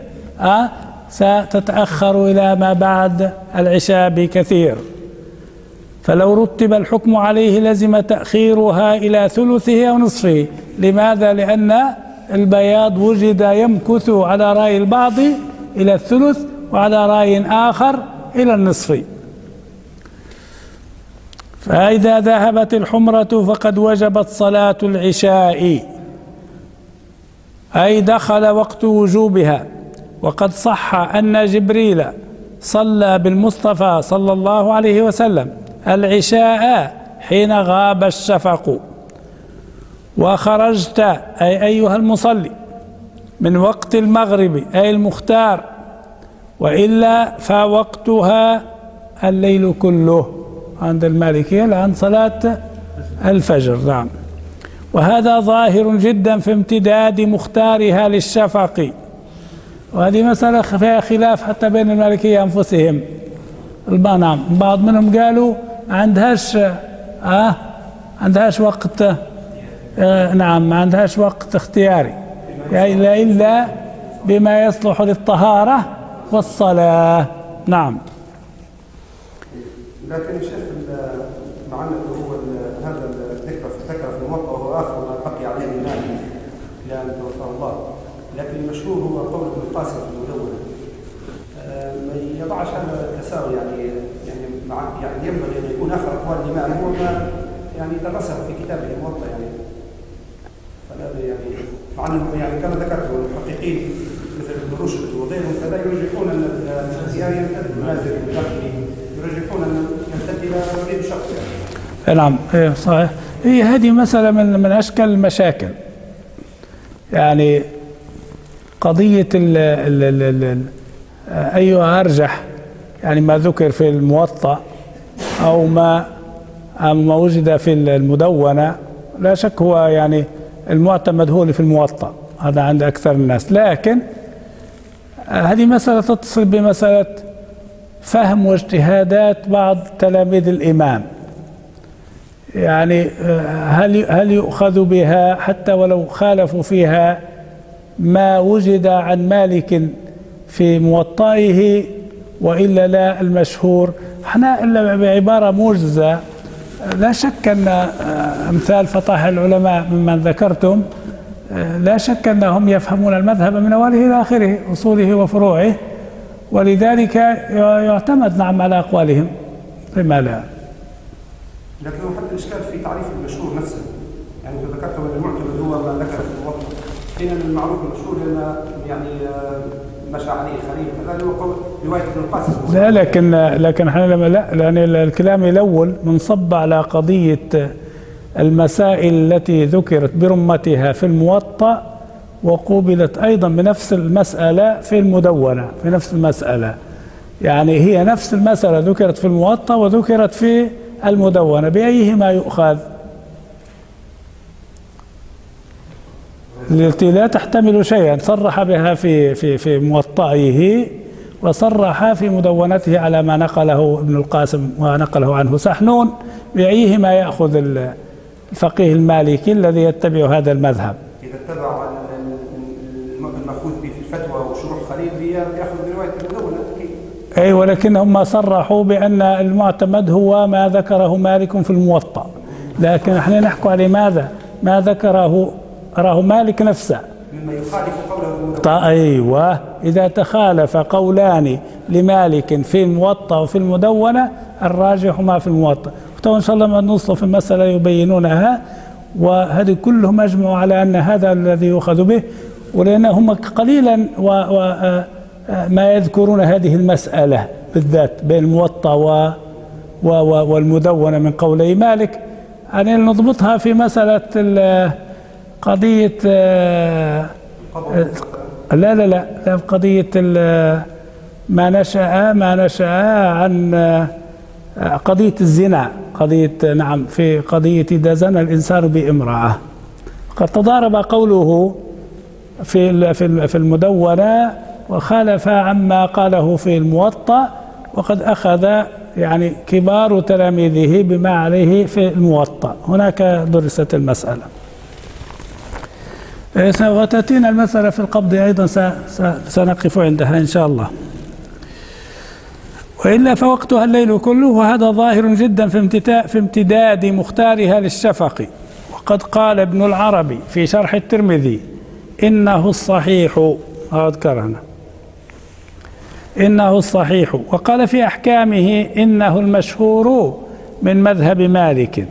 ستتأخر إلى ما بعد العشاء بكثير. فلو رتب الحكم عليه لزم تأخيرها إلى ثلثه أو نصفه. لماذا؟ لأن البياض وجد يمكث على رأي البعض إلى الثلث، وعلى رأي آخر إلى النصف. فإذا ذهبت الحمرة فقد وجبت صلاة العشاء، أي دخل وقت وجوبها. وقد صح أن جبريل صلى بالمصطفى صلى الله عليه وسلم العشاء حين غاب الشفق. وخرجت أي أيها المصلي من وقت المغرب أي المختار، وإلا فوقتها الليل كله عند المالكية عن صلاة الفجر. نعم. وهذا ظاهر جدا في امتداد مختارها للشفق، وهذه مسألة فيها خلاف حتى بين المالكية أنفسهم. نعم، بعض منهم قالوا عندهاش وقت، نعم، ما عندهاش وقت اختياري، يعني إلا بما يصلح للطهارة والصلاة. نعم. لكن الشيخ مع انه هو هذا الذكر في الموطأ وهو اخر ما بقي عليه الامام الى ان توفاه الله، لكن المشهور هو قول ابن القاسم في المدونة ما يضعش هذا التساوي، يعني ينبغي ان يكون اخر اقوال الامام هو ما يعني درسه في كتابه الموطأ، يعني فلا يعني مع انه يعني كما ذكرت المحققين مثل ابن رشد وغيرهم كذا يرجحون ان الاختيار يمتد المنازل الداخلي، يرجحون ان يمتد الى وليد شخص يعني. نعم، صحيح. هذه مسألة من أشكال المشاكل، يعني قضية أيها أرجح، يعني ما ذكر في الموطأ أو ما وجد في المدونة؟ لا شك هو يعني المعتمد هو اللي في الموطأ، هذا عند أكثر الناس. لكن هذه مسألة تتصل بمسألة فهم واجتهادات بعض تلاميذ الإمام، يعني هل يؤخذ بها حتى ولو خالفوا فيها ما وجد عن مالك في موطئه، وإلا لا المشهور؟ احنا إلا بعبارة موجزة. لا شك أن أمثال فطاح العلماء ممن ذكرتم لا شك أنهم يفهمون المذهب من أوله إلى آخره، أصوله وفروعه، ولذلك يعتمد نعم على أقوالهم. لما لا؟ لكن حتى الإشكال في تعريف المشهور نفسه، يعني أنت ذكرت أن المعتمد هو ما ذكر في الموطأ، حين المعروف المشهور لأن يعني مشى عليه خليل كذا هو قول رواية ابن القاسم. لا لكن احنا لأن الكلام الأول منصب على قضية المسائل التي ذكرت برمتها في الموطأ وقوبلت أيضا بنفس المسألة في المدونة، في نفس المسألة، يعني هي نفس المسألة ذكرت في الموطأ وذكرت في المدونة، بأيهما يؤخذ؟ التي لا تحتمل شيئا صرح بها في موطئه وصرح في مدونته على ما نقله ابن القاسم ونقله عنه سحنون، بأيهما يأخذ الفقيه المالكي الذي يتبع هذا المذهب؟ إذا اتبع المأخوذ به في الفتوى وشروح خليل يأخذ برواية المدونة. أي، ولكنهم ما صرحوا بأن المعتمد هو ما ذكره مالك في الموطأ، لكن احنا نحكي على ماذا؟ ما ذكره راه مالك نفسه مما يخالف قوله في المدونة. أيوة، إذا تخالف قولان لمالك في الموطأ وفي المدونة الراجح ما في الموطأ. وإن شاء الله ما نوصل في المسألة يبينونها، وهذه كلهم أجمعوا على أن هذا الذي يؤخذ به، ولأنهم قليلا ما يذكرون هذه المسألة بالذات بين الموطأ والمدونة من قولي مالك. يعني نضبطها في مسألة قضية لا قضية ما نشأ عن قضية الزنا، قضية نعم في قضية إذا زنى الإنسان بامرأة، قد تضارب قوله في المدونة وخالف عما قاله في الموطأ، وقد أخذ يعني كبار تلاميذه بما عليه في الموطأ. هناك درست المسألة. وتأتينا المسألة في القبض أيضا سنقف عندها إن شاء الله. وإلا فوقتها الليل كله، وهذا ظاهر جدا في امتداد مختارها للشفق. وقد قال ابن العربي في شرح الترمذي إنه الصحيح، أذكرنا إنه الصحيح، وقال في أحكامه إنه المشهور من مذهب مالك.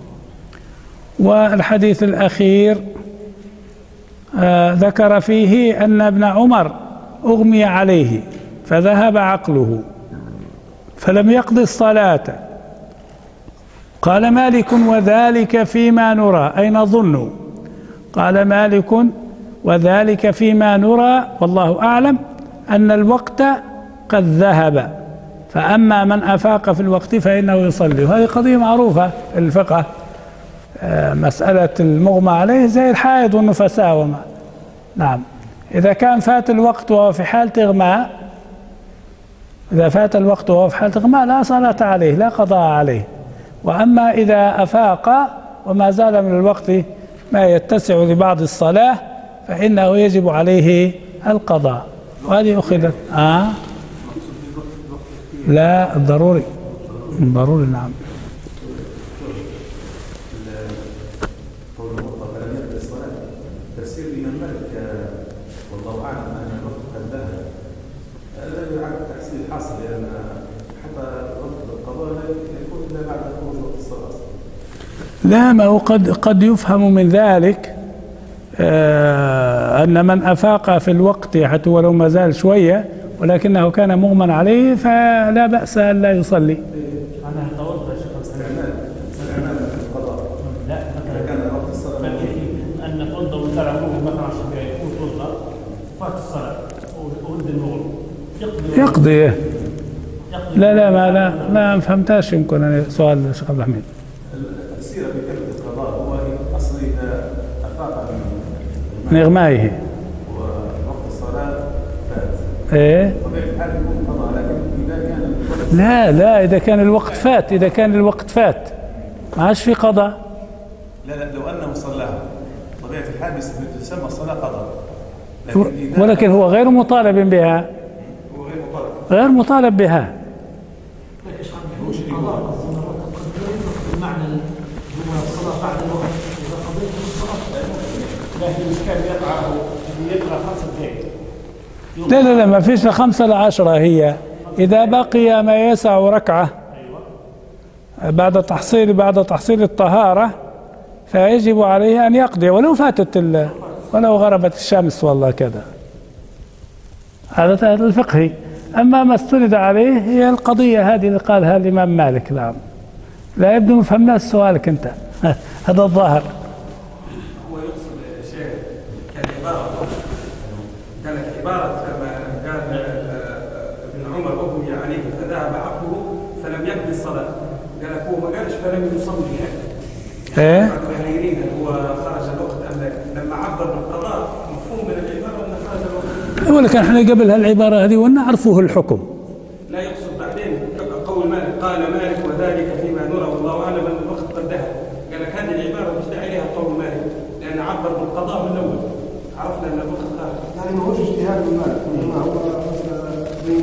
والحديث الأخير ذكر فيه أن ابن عمر أغمي عليه فذهب عقله فلم يقض الصلاة. قال مالك وذلك فيما نرى، أي نظن. قال مالك وذلك فيما نرى والله أعلم أن الوقت قد ذهب، فأما من أفاق في الوقت فإنه يصلي. وهذه قضية معروفة الفقه، مسألة المغمى عليه زي الحائض والنفساء وما. نعم، إذا كان فات الوقت وهو في حالة إغماء، إذا فات الوقت وهو في حالة إغماء لا صلاة عليه، لا قضاء عليه. وأما إذا أفاق وما زال من الوقت ما يتسع لبعض الصلاة فإنه يجب عليه القضاء. وهذه أخذت لا ضروري نعم. تفسير الإمام مالك والله أعلم أن الوقت قد ذهب، لا يعد تحصيل حاصل، لأن حتى وقت القضاء لا يكون إلا بعد خروج وقت الصلاة. لا، ما هو قد يفهم من ذلك أن من أفاق في الوقت حتى ولو ما زال شوية ولكنه كان مغمى عليه فلا بأس أن لا يصلي. أنا أتوضأ استعمال القضاء. لا، إذا كان وقت الصلاة أن نتوضأ ونتابعه مثلا 10 دقائق ونتوضأ فات الصلاة ورد المغرب يقضي. لا ما فهمتاش. يمكن أنا سؤال الشيخ عبد الحميد. السيرة في كلمة القضاء هو أصل إذا أفاق من إغمائه ووقت الصلاة فات. إيه؟ طبيعة الحال يكون قضاء، لكن إذا كان لا إذا كان الوقت فات ما عادش في قضاء. لا لو أنه صلاها طبيعة الحال تسمى الصلاة قضاء، ولكن هو غير مطالب بها. غير مطالب بها. المعنى هو الصلاة بعد الوقت. إذا قضيت الصلاة لكن الإشكال يقع يقرأ 5 دقائق. لا ما فيش 5 ل 10. هي إذا بقي ما يسع ركعة بعد تحصيل الطهارة فيجب عليه أن يقضي ولو غربت الشمس والله كذا. هذا الفقهي. أما ما استند عليه هي القضية هذه اللي قالها الإمام مالك. نعم. لا يبدو ما فهمناش سؤالك أنت. هذا الظاهر. هو يقصد شيء كالعبارة، قال لك عبارة كما قال ابن عمر أغمي عليه فذهب عقله فلم يقضي الصلاة. قال لك هو ما قالش فلم يصلي يعني. إيه؟ هو خرج الوقت أم لا؟ لما عبر بالقضاء مفهوم من العبارة أن خرج الوقت. ولكن احنا قبل هالعبارة هذه ونعرفه الحكم. لا يقصد بعدين قول مالك قال مالك وذلك فيما نرى والله أعلم أن الوقت قد ذهب. قال لك هذه العبارة مش داعي لها قول مالك لأن عبر بالقضاء من الأول. عرفنا أن الوقت خارج. يعني ما هوش اجتهاد من مالك، إنما هو بين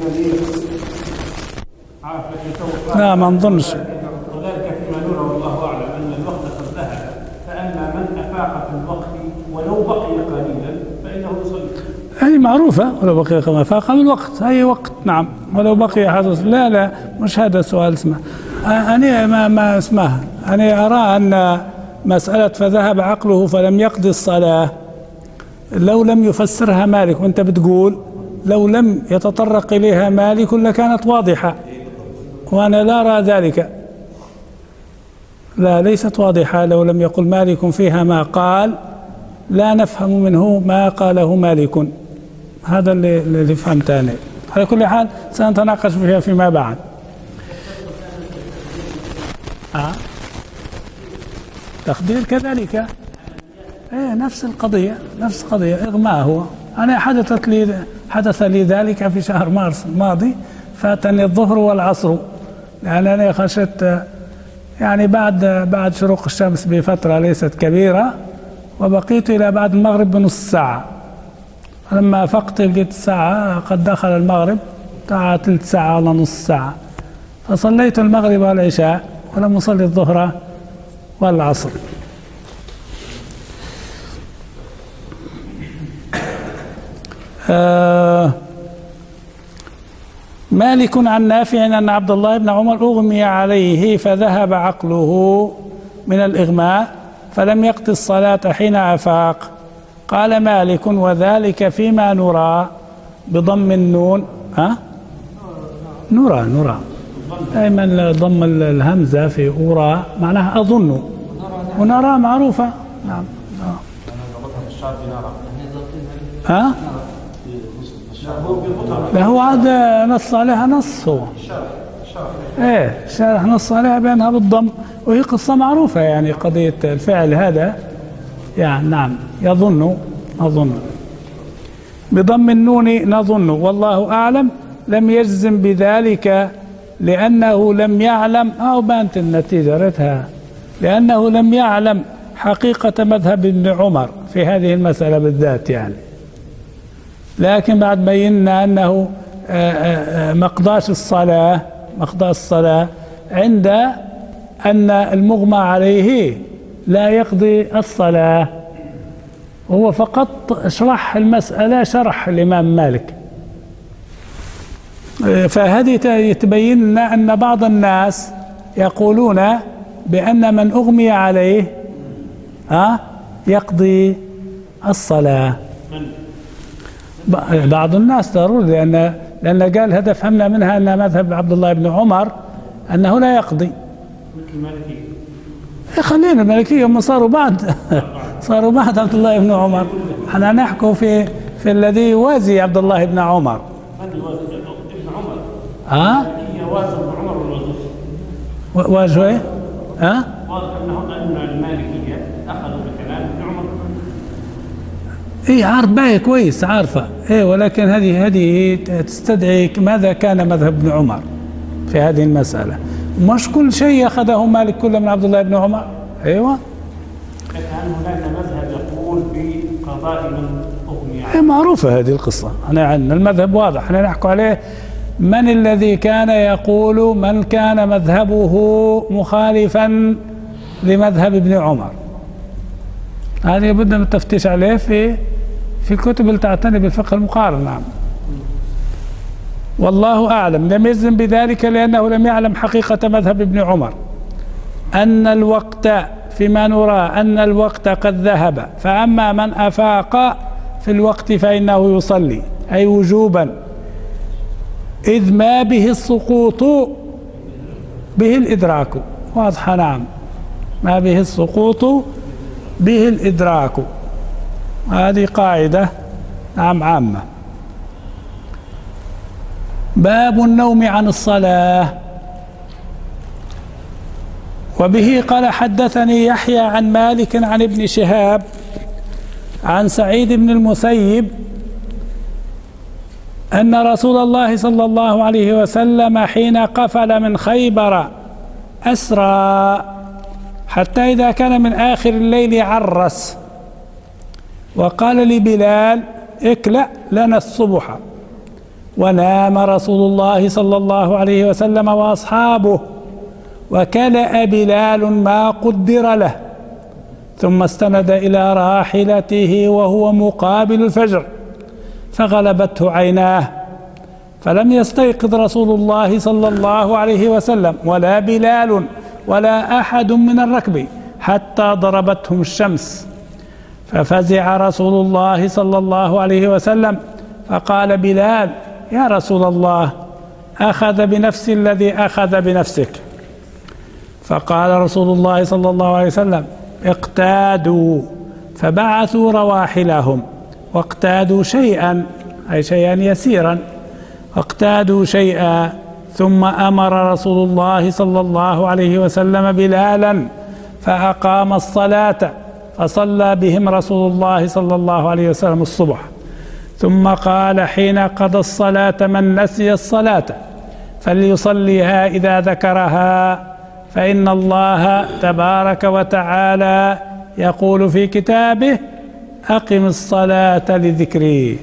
عارف لكن لا ما نظنش. وذلك فيما نرى والله أعلم أن الوقت قد ذهب، فأما من أفاق في الوقت ولو بقي قليلا فإنه يصلي. هذه معروفة. ولو بقي ما فاق من الوقت أي وقت. نعم. ولو بقي حدث. لا مش هذا السؤال. اسمه أنا ما اسمها. أنا أرى أن مسألة فذهب عقله فلم يقضي الصلاة لو لم يفسرها مالك، وأنت بتقول لو لم يتطرق إليها مالك لكانت واضحة، وأنا لا أرى ذلك. لا ليست واضحة. لو لم يقل مالك فيها ما قال لا نفهم منه ما قاله مالك. هذا اللي فهمته أنا. على كل حال سنتناقش فيها فيما بعد. تخدير كذلك. نفس القضية. إغماء. هو أنا حدث لي ذلك في شهر مارس الماضي. فاتني الظهر والعصر لأن أنا خشيت يعني بعد شروق الشمس بفترة ليست كبيرة، وبقيت إلى بعد المغرب بنص ساعة. لما أفقت لقيت الساعة قد دخل المغرب بتاع 3 ساعة ولا نص ساعة، فصليت المغرب والعشاء ولم أصلي الظهر والعصر. مالك عن نافع أن عبد الله بن عمر أغمي عليه فذهب عقله من الإغماء فلم يقضي الصلاة حين أفاق. قال مالك وذلك فيما نرى بضم النون. نرى دائما ضم الهمزة في أورى معناها أظن، ونرى معروفة. نعم. لا هو عاد نص عليها نص. هو الشارح نص عليها بأنها بالضم، وهي قصة معروفة يعني قضية الفعل هذا يعني. نعم. أظن بضم النون نظن والله أعلم. لم يجزم بذلك لأنه لم يعلم أو بانت النتيجة رتها لأنه لم يعلم حقيقة مذهب ابن عمر في هذه المسألة بالذات يعني. لكن بعد بينا أنه مقضاء الصلاة عند أن المغمى عليه لا يقضي الصلاة. هو فقط شرح المسألة شرح الإمام مالك. فهذه يتبين لنا أن بعض الناس يقولون بأن من أغمي عليه يقضي الصلاة. بعض الناس ضروري لأن قال هذا فهمنا منها أن مذهب عبد الله بن عمر أنه لا يقضي. مثل المالكية. خلينا المالكية هم صاروا بعد عبد الله بن عمر. احنا نحكوا في الذي يوازي عبد الله بن عمر. ابن عمر. هي وازن ابن عمر والوظيفة. واجهه ايه؟ واضح أن المالكية أخذوا بكلام ابن عمر. ايه عارف باهي كويس عارفة ايه، ولكن هذه تستدعي ماذا كان مذهب ابن عمر في هذه المسألة. مش كل شيء أخذه مالك كله من عبد الله بن عمر. ايوه كان هناك مذهب يقول بقضاء من أغني عنه. ايه معروفة هذه القصة. احنا عندنا المذهب واضح، احنا نحكي عليه من الذي كان يقول من كان مذهبه مخالفا لمذهب ابن عمر. هذه بدنا التفتيش عليه في الكتب اللي تعتني بالفقه المقارن. نعم والله أعلم. لم يجزم بذلك لأنه لم يعلم حقيقة مذهب ابن عمر أن الوقت فيما نرى أن الوقت قد ذهب، فأما من أفاق في الوقت فإنه يصلي أي وجوبا، إذ ما به السقوط به الإدراك. واضح. نعم ما به السقوط به الإدراك، هذه قاعدة عامة. باب النوم عن الصلاة. وبه قال حدثني يحيى عن مالك عن ابن شهاب عن سعيد بن المسيب أن رسول الله صلى الله عليه وسلم حين قفل من خيبر أسرى حتى إذا كان من آخر الليل عرس وقال لبلال اكلأ لنا الصبح، ونام رسول الله صلى الله عليه وسلم وأصحابه، وكلأ بلال ما قدر له، ثم استند إلى راحلته وهو مقابل الفجر فغلبته عيناه، فلم يستيقظ رسول الله صلى الله عليه وسلم ولا بلال ولا أحد من الركب حتى ضربتهم الشمس، ففزع رسول الله صلى الله عليه وسلم فقال بلال يا رسول الله أخذ بنفس الذي أخذ بنفسك، فقال رسول الله صلى الله عليه وسلم اقتادوا، فبعثوا رواحلهم واقتادوا شيئا أي شيئا يسيرا، واقتادوا شيئا، ثم أمر رسول الله صلى الله عليه وسلم بلالا فأقام الصلاة، فصلى بهم رسول الله صلى الله عليه وسلم الصبح، ثم قال حين قضى الصلاة من نسي الصلاة فليصليها إذا ذكرها، فإن الله تبارك وتعالى يقول في كتابه أقم الصلاة لذكري.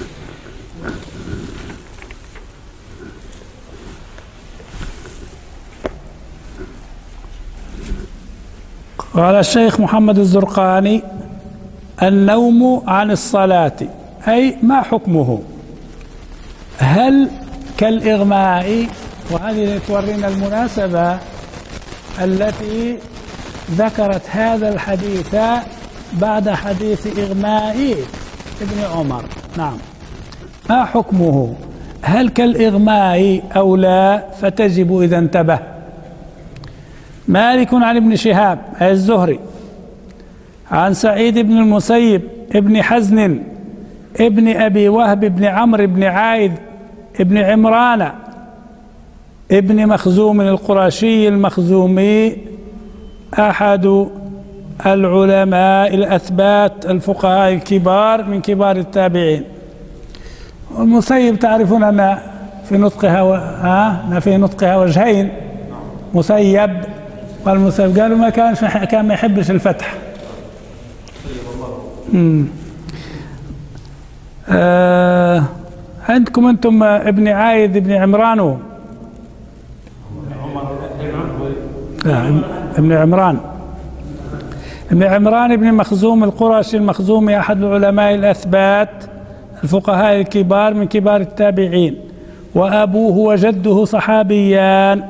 قال الشيخ محمد الزرقاني النوم عن الصلاة أي ما حكمه؟ هل كالإغماء؟ وهذه تورينا المناسبة التي ذكرت هذا الحديث بعد حديث إغماء ابن عمر. نعم ما حكمه؟ هل كالإغماء أو لا؟ فتجب إذا انتبه. مالك عن ابن شهاب أي الزهري عن سعيد بن المسيب ابن حزن ابن أبي وهب ابن عمرو بن عايد ابن عمران ابن مخزوم القرشي المخزومي أحد العلماء الأثبات الفقهاء الكبار من كبار التابعين. والمسيب تعرفون أن في نطقها وجهين، مسيب والمسيب، قالوا ما كان ما يحبش الفتح. عندكم أنتم ابن عايد ابن عمران ابن عمران ابن مخزوم القرشي المخزومي أحد العلماء الأثبات الفقهاء الكبار من كبار التابعين، وأبوه وجده صحابيان،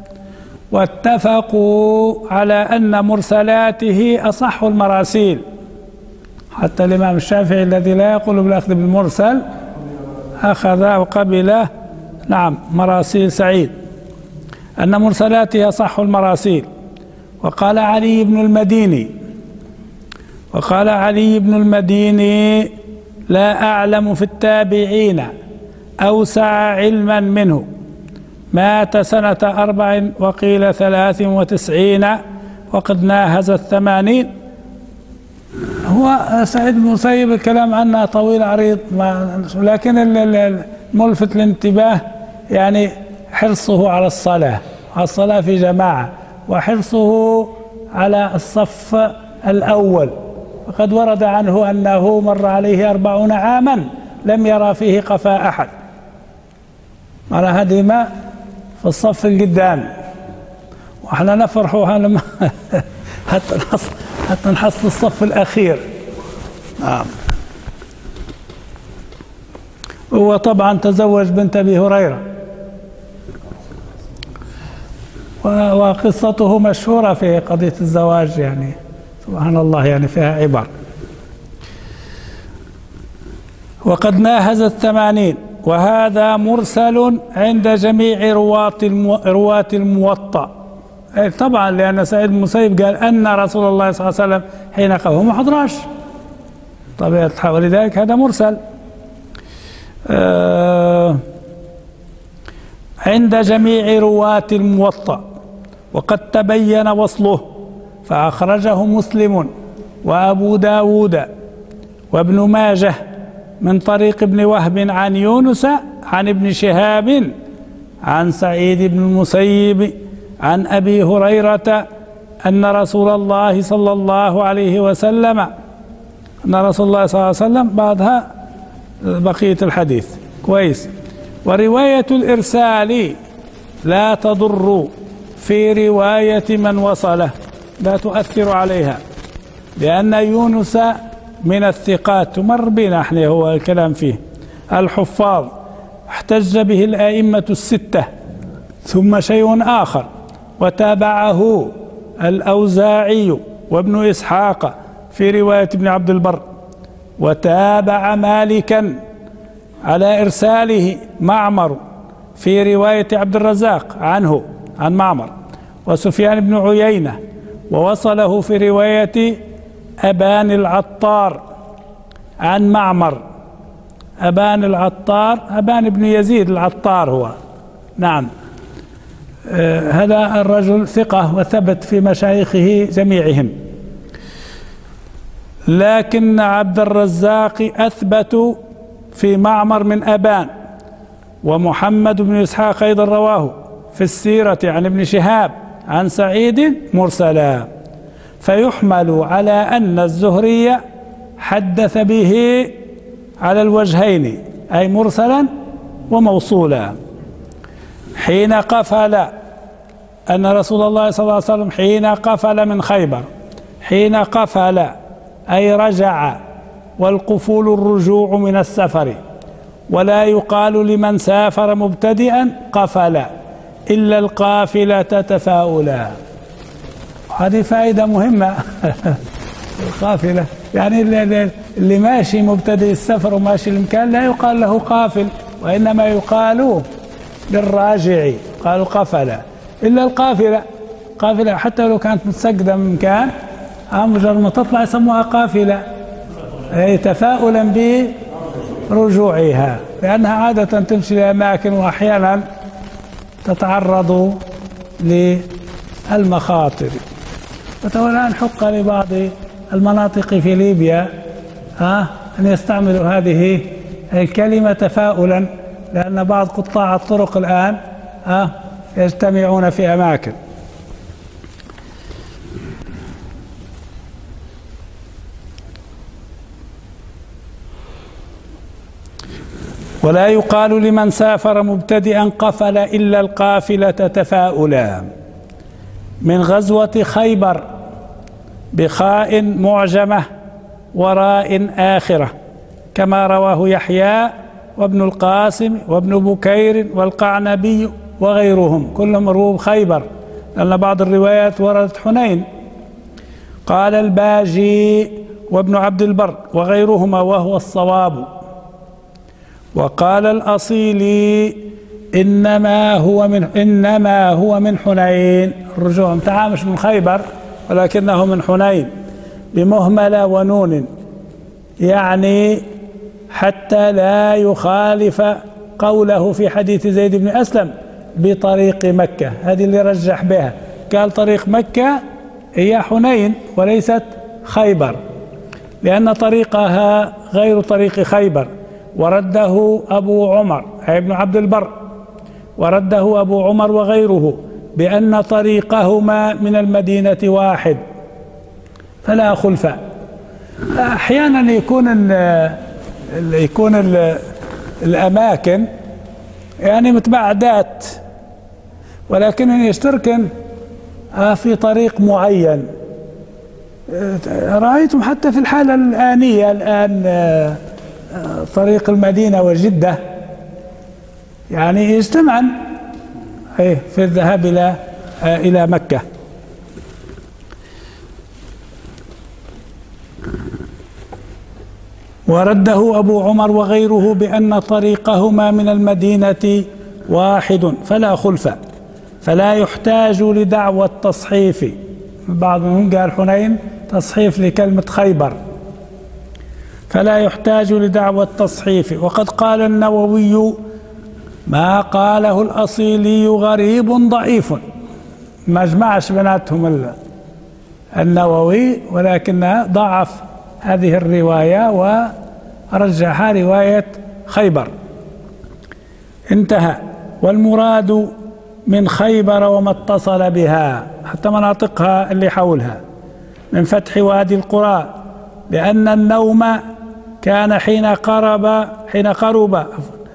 واتفقوا على أن مرسلاته أصح المراسيل، حتى الإمام الشافعي الذي لا يقول بالأخذ بالمرسل أخذ وقبل نعم مراسيل سعيد، أن مرسلاته أصح المراسيل. وقال علي بن المديني لا أعلم في التابعين أوسع علما منه، مات سنة 4 وقيل 93 وقد ناهز 80. هو سعيد بن المسيب الكلام عنه طويل عريض، لكن الملفت للانتباه يعني حرصه على الصلاة في جماعة، وحرصه على الصف الأول. وقد ورد عنه أنه مر عليه 40 عاما لم يرى فيه قفا أحد، على هدم في الصف القدام، وإحنا نفرح لما حتى نحصل الصف الأخير. نعم. هو طبعا تزوج بنت أبي هريرة، وقصته مشهورة في قضية الزواج، يعني سبحان الله يعني فيها عبر. وقد ناهز 80، وهذا مرسل عند جميع رواة الموطأ. طبعا لأن سعيد بن المسيب قال أن رسول الله صلى الله عليه وسلم حين قال، هو ما حضرش طبيعة الحال، ولذلك هذا مرسل. عند جميع رواة الموطأ، وقد تبين وصله، فأخرجه مسلم وأبو داود وابن ماجه من طريق ابن وهب عن يونس عن ابن شهاب عن سعيد بن المسيب عن أبي هريرة أن رسول الله صلى الله عليه وسلم، بعدها بقية الحديث كويس. ورواية الإرسال لا تضر في رواية من وصله، لا تؤثر عليها، لأن يونس من الثقات، تمر بنا احنا هو الكلام فيه، الحفاظ، احتج به الآئمة الستة. ثم شيء آخر، وتابعه الأوزاعي وابن إسحاق في رواية ابن عبد البر، وتابع مالكا على إرساله معمر في رواية عبد الرزاق عنه عن معمر، وسفيان بن عيينة، ووصله في رواية أبان العطار عن معمر. أبان العطار، أبان بن يزيد العطار هو، نعم. هذا الرجل ثقة وثبت في مشايخه جميعهم، لكن عبد الرزاق أثبت في معمر من أبان. ومحمد بن إسحاق أيضا رواه في السيرة عن ابن شهاب عن سعيد مرسلا، فيحمل على أن الزهري حدث به على الوجهين، أي مرسلا وموصولا. حين قفل، أن رسول الله صلى الله عليه وسلم حين قفل من خيبر، حين قفل أي رجع، والقفول الرجوع من السفر، ولا يقال لمن سافر مبتدئا قفل إلا القافلة تفاؤلا. هذه فائدة مهمة. القافلة يعني اللي ماشي مبتدئ السفر وماشي المكان لا يقال له قافل، وإنما يقال للراجع قالوا قفل، إلا القافلة. قافلة حتى لو كانت متسجدة من مكان، مجرد ما تطلع يسموها قافلة، أي تفاؤلا برجوعها، لأنها عادة تمشي لأماكن وأحيانا تتعرض للمخاطر. والآن حق لبعض المناطق في ليبيا أن يستعملوا هذه الكلمة تفاؤلا، لأن بعض قطاع الطرق الآن يجتمعون في أماكن. ولا يقال لمن سافر مبتدئا قفل إلا القافلة تفاؤلا. من غزوة خيبر بخاء معجمة وراء آخرة، كما رواه يحيى وابن القاسم وابن بكير والقعنبي وغيرهم، كلهم رووا خيبر، لأن بعض الروايات وردت حنين. قال الباجي وابن عبد البر وغيرهما وهو الصواب. وقال الأصيلي إنما هو من حنين، الرجوع متاعها مش من خيبر ولكنه من حنين، بمهملة ونون، يعني حتى لا يخالف قوله في حديث زيد بن أسلم بطريق مكة، هذه اللي رجح بها، قال طريق مكة هي حنين وليست خيبر، لأن طريقها غير طريق خيبر. ورده أبو عمر ابن عبد البر، ورده أبو عمر وغيره بأن طريقهما من المدينة واحد فلا خلف. أحيانا يكون الأماكن يعني متباعدات، ولكن يشتركن في طريق معين. رأيتم حتى في الحالة الآنية الآن طريق المدينة وجدة يعني يجتمعن في الذهاب إلى مكة. ورده أبو عمر وغيره بأن طريقهما من المدينة واحد فلا خلف، فلا يحتاج لدعوى التصحيف. البعض منهم قال حنين تصحيف لكلمة خيبر، فلا يحتاج لدعوى التصحيف. وقد قال النووي ما قاله الأصيلي غريب ضعيف، ما جمعش بيناتهم النووي، ولكنه ضعف هذه الرواية ورجحها رواية خيبر. انتهى. والمراد من خيبر وما اتصل بها حتى مناطقها اللي حولها من فتح وادي القرى، لأن النوم كان حين قرب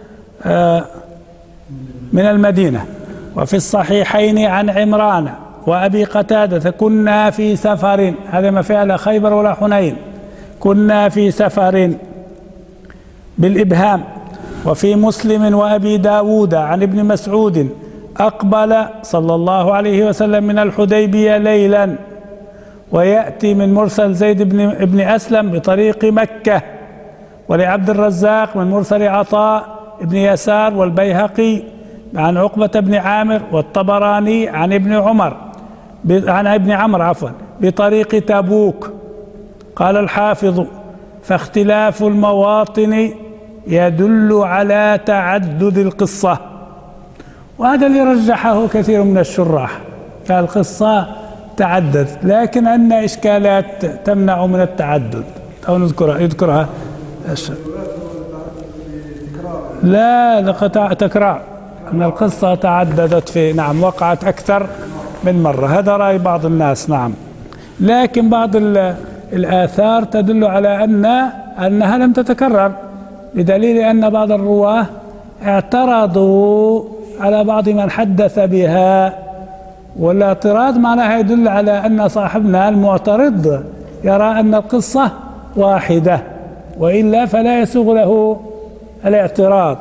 من المدينة. وفي الصحيحين عن عمران وأبي قتادة كنا في سفر، هذا ما فعل خيبر ولا حنين، كنا في سفر بالإبهام. وفي مسلم وأبي داود عن ابن مسعود أقبل صلى الله عليه وسلم من الحديبية ليلا ويأتي من مرسل زيد بن أسلم بطريق مكة. ولعبد الرزاق من مرسل عطاء بن يسار والبيهقي عن عقبة بن عامر والطبراني عن ابن عمرو بطريق تبوك. قال الحافظ فاختلاف المواطن يدل على تعدد القصة، وهذا اللي رجحه كثير من الشراح، فالقصة تعدد لكن أن إشكالات تمنع من التعدد أو يذكرها لا تكرار، أن القصة تعددت في وقعت أكثر من مرة، هذا رأي بعض الناس. لكن بعض الآثار تدل على أنها لم تتكرر، بدليل أن بعض الرواه اعترضوا على بعض من حدث بها، والاعتراض معناها يدل على أن صاحبنا المعترض يرى أن القصة واحدة، وإلا فلا يسوغ له الاعتراض.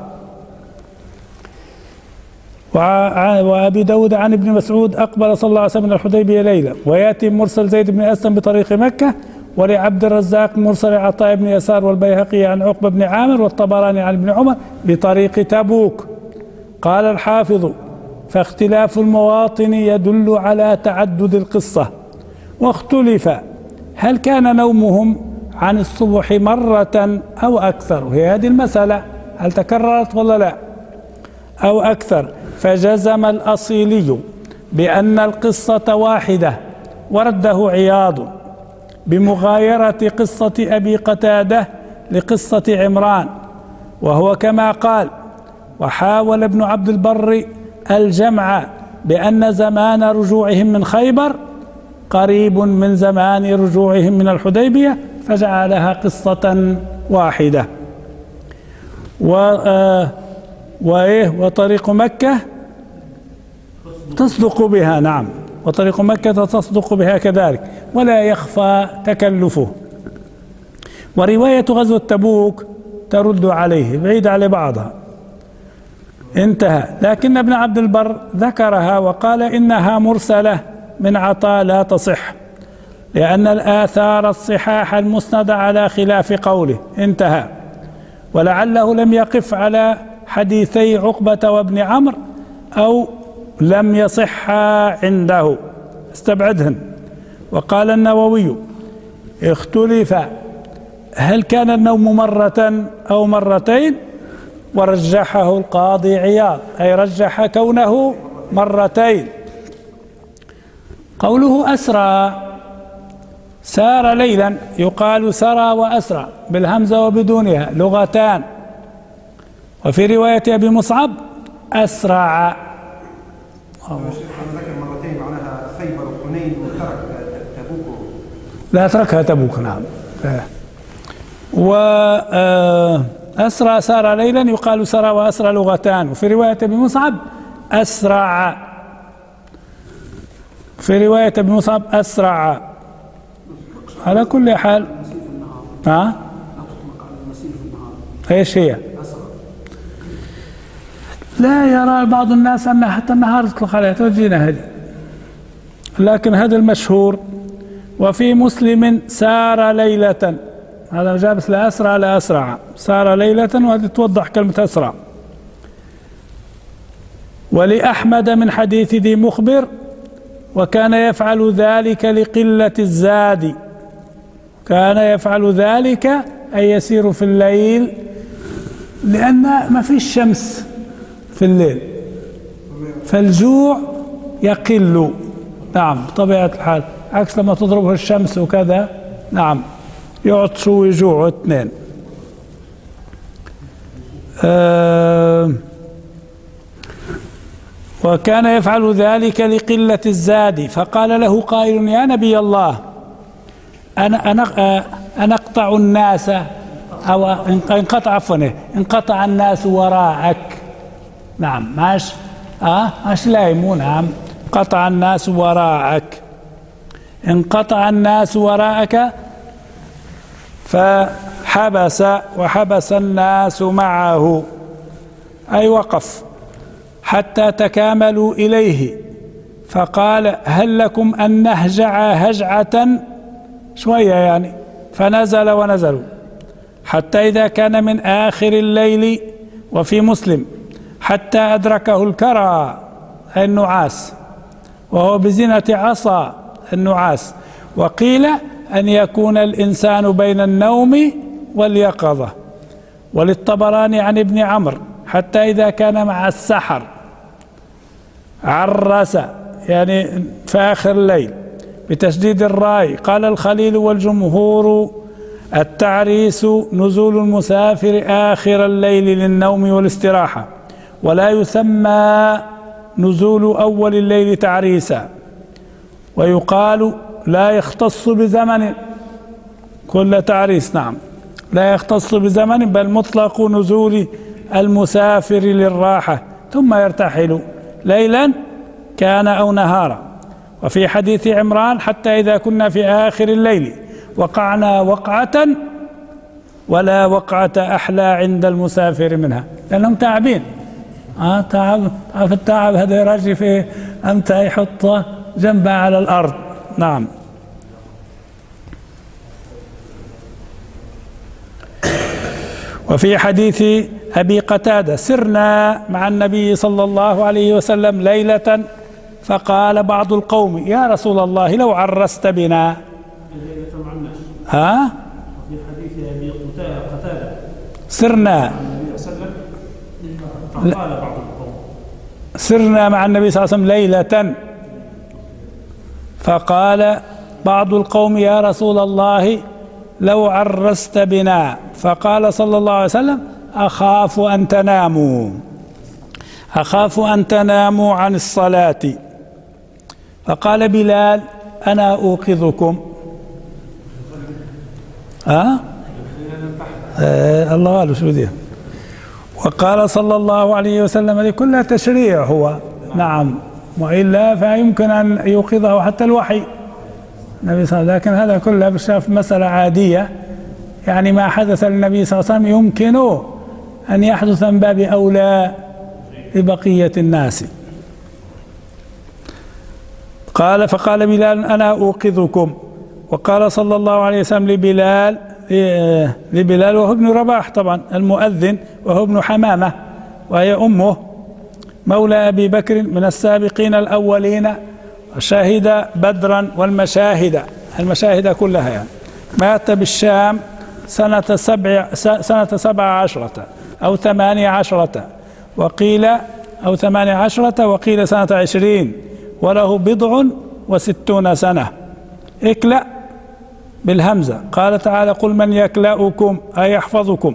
وأبي داود عن ابن مسعود أقبل صلى الله عليه وسلم من الحديبية ليلة ويأتي مرسل زيد بن أسلم بطريق مكة. ولعبد الرزاق مرسل عطاء بن يسار والبيهقي عن عقبة بن عامر والطبراني عن ابن عمر بطريق تبوك. قال الحافظ فاختلاف المواطن يدل على تعدد القصة. واختلف هل كان نومهم عن الصبح مرة أو أكثر، وهي هذه المسألة هل تكررت ولا لا أو أكثر. فجزم الأصيلي بأن القصة واحدة، ورده عياض بمغايرة قصة أبي قتادة لقصة عمران، وهو كما قال. وحاول ابن عبد البر الجمع بأن زمان رجوعهم من خيبر قريب من زمان رجوعهم من الحديبية، فجعلها قصة واحدة. وطريق مكة تصدق بها، وطريق مكة تصدق بها كذلك، ولا يخفى تكلفه. ورواية غزوة تبوك ترد عليه، بعيد على بعضها. انتهى. لكن ابن عبد البر ذكرها وقال إنها مرسلة من عطاء لا تصح، لأن الآثار الصحاح المسندة على خلاف قوله. انتهى. ولعله لم يقف على حديثي عقبة وابن عمرو أو لم يصح عنده، استبعدهن. وقال النووي اختلف هل كان النوم مرة أو مرتين، ورجحه القاضي عياض، أي رجح كونه مرتين. قوله أسرى سار ليلا، يقال سرى وأسرى بالهمزة وبدونها لغتان. وفي رواية أبي مصعب أسرع. ذكر مرتين معناها خيبر وحنين وترك تبوك. لا تركها تبوك، نعم. وأسرى سار ليلا يقال سرى وأسرى لغتان. وفي رواية أبي مصعب أسرع، في رواية أبي مصعب أسرع. على كل حال ايش هي؟ لا يرى بعض الناس أن حتى النهار يطلق عليها، توجينا هذه، لكن هذا المشهور. وفي مسلم سار ليلة، هذا جابس لا أسرع لا أسرع، سار ليلة، وهذه توضح كلمة أسرع. ولأحمد من حديث ذي مخبر وكان يفعل ذلك لقلة الزاد، كان يفعل ذلك أي يسير في الليل لأن ما فيش شمس في الليل فالجوع يقل، نعم بطبيعة الحال، عكس لما تضربه الشمس وكذا، نعم يعطش ويجوع اثنين. وكان يفعل ذلك لقلة الزاد، فقال له قائل يا نبي الله أنا أقطع الناس، أو انقطع، عفوا انقطع الناس وراءك، نعم ماش لايمون، نعم قطع الناس وراءك، انقطع الناس وراءك فحبس وحبس الناس معه، أي وقف حتى تكاملوا إليه، فقال هل لكم أن نهجع هجعة شوية يعني، فنزل ونزلوا حتى إذا كان من آخر الليل. وفي مسلم حتى أدركه الكرى النعاس، وهو بزنة عصا النعاس. وقيل أن يكون الإنسان بين النوم واليقظة. وللطبراني عن ابن عمرو حتى إذا كان مع السحر عرس، يعني في آخر الليل بتشديد الراء. قال الخليل والجمهور التعريس نزول المسافر آخر الليل للنوم والاستراحة، ولا يسمى نزول أول الليل تعريسا. ويقال لا يختص بزمن كل تعريس، نعم لا يختص بزمن، بل مطلق نزول المسافر للراحة ثم يرتحل ليلا كان أو نهارا. وفي حديث عمران حتى إذا كنا في آخر الليل وقعنا وقعة ولا وقعة أحلى عند المسافر منها، لأنهم تعبين، تعب في التعب هذا يراجي فيه أمتى يحط جنبه على الأرض، نعم. وفي حديث أبي قتادة سرنا مع النبي صلى الله عليه وسلم ليلة فقال بعض القوم يا رسول الله لو عرست بنا. ها؟ في حديث أبي قتادة سرنا فقال بعض القوم سرنا مع النبي صلى الله عليه وسلم ليلة فقال بعض القوم يا رسول الله لو عرست بنا، فقال صلى الله عليه وسلم أخاف أن تناموا عن الصلاة. فقال بلال أنا أوقظكم. الله قال شو بديه. وقال صلى الله عليه وسلم لكل تشريع هو، نعم، وإلا فيمكن أن يوقظه حتى الوحي النبي صلى الله عليه وسلم، لكن هذا كله بشاف مسألة عادية، يعني ما حدث للنبي صلى الله عليه وسلم يمكن أن يحدث من باب أولى لبقية الناس. فقال بلال أنا أوقظكم. وقال صلى الله عليه وسلم لبلال وهو ابن رباح طبعا المؤذن، وهو ابن حمامة وهي أمه، مولى أبي بكر من السابقين الأولين، شهد بدرا المشاهد كلها يعني. مات بالشام سنة 17 أو 18 وقيل أو 18 وقيل سنة 20 وله 60 سنة. اكلأ بالهمزة. قال تعالى قل من يكلأكم أي يحفظكم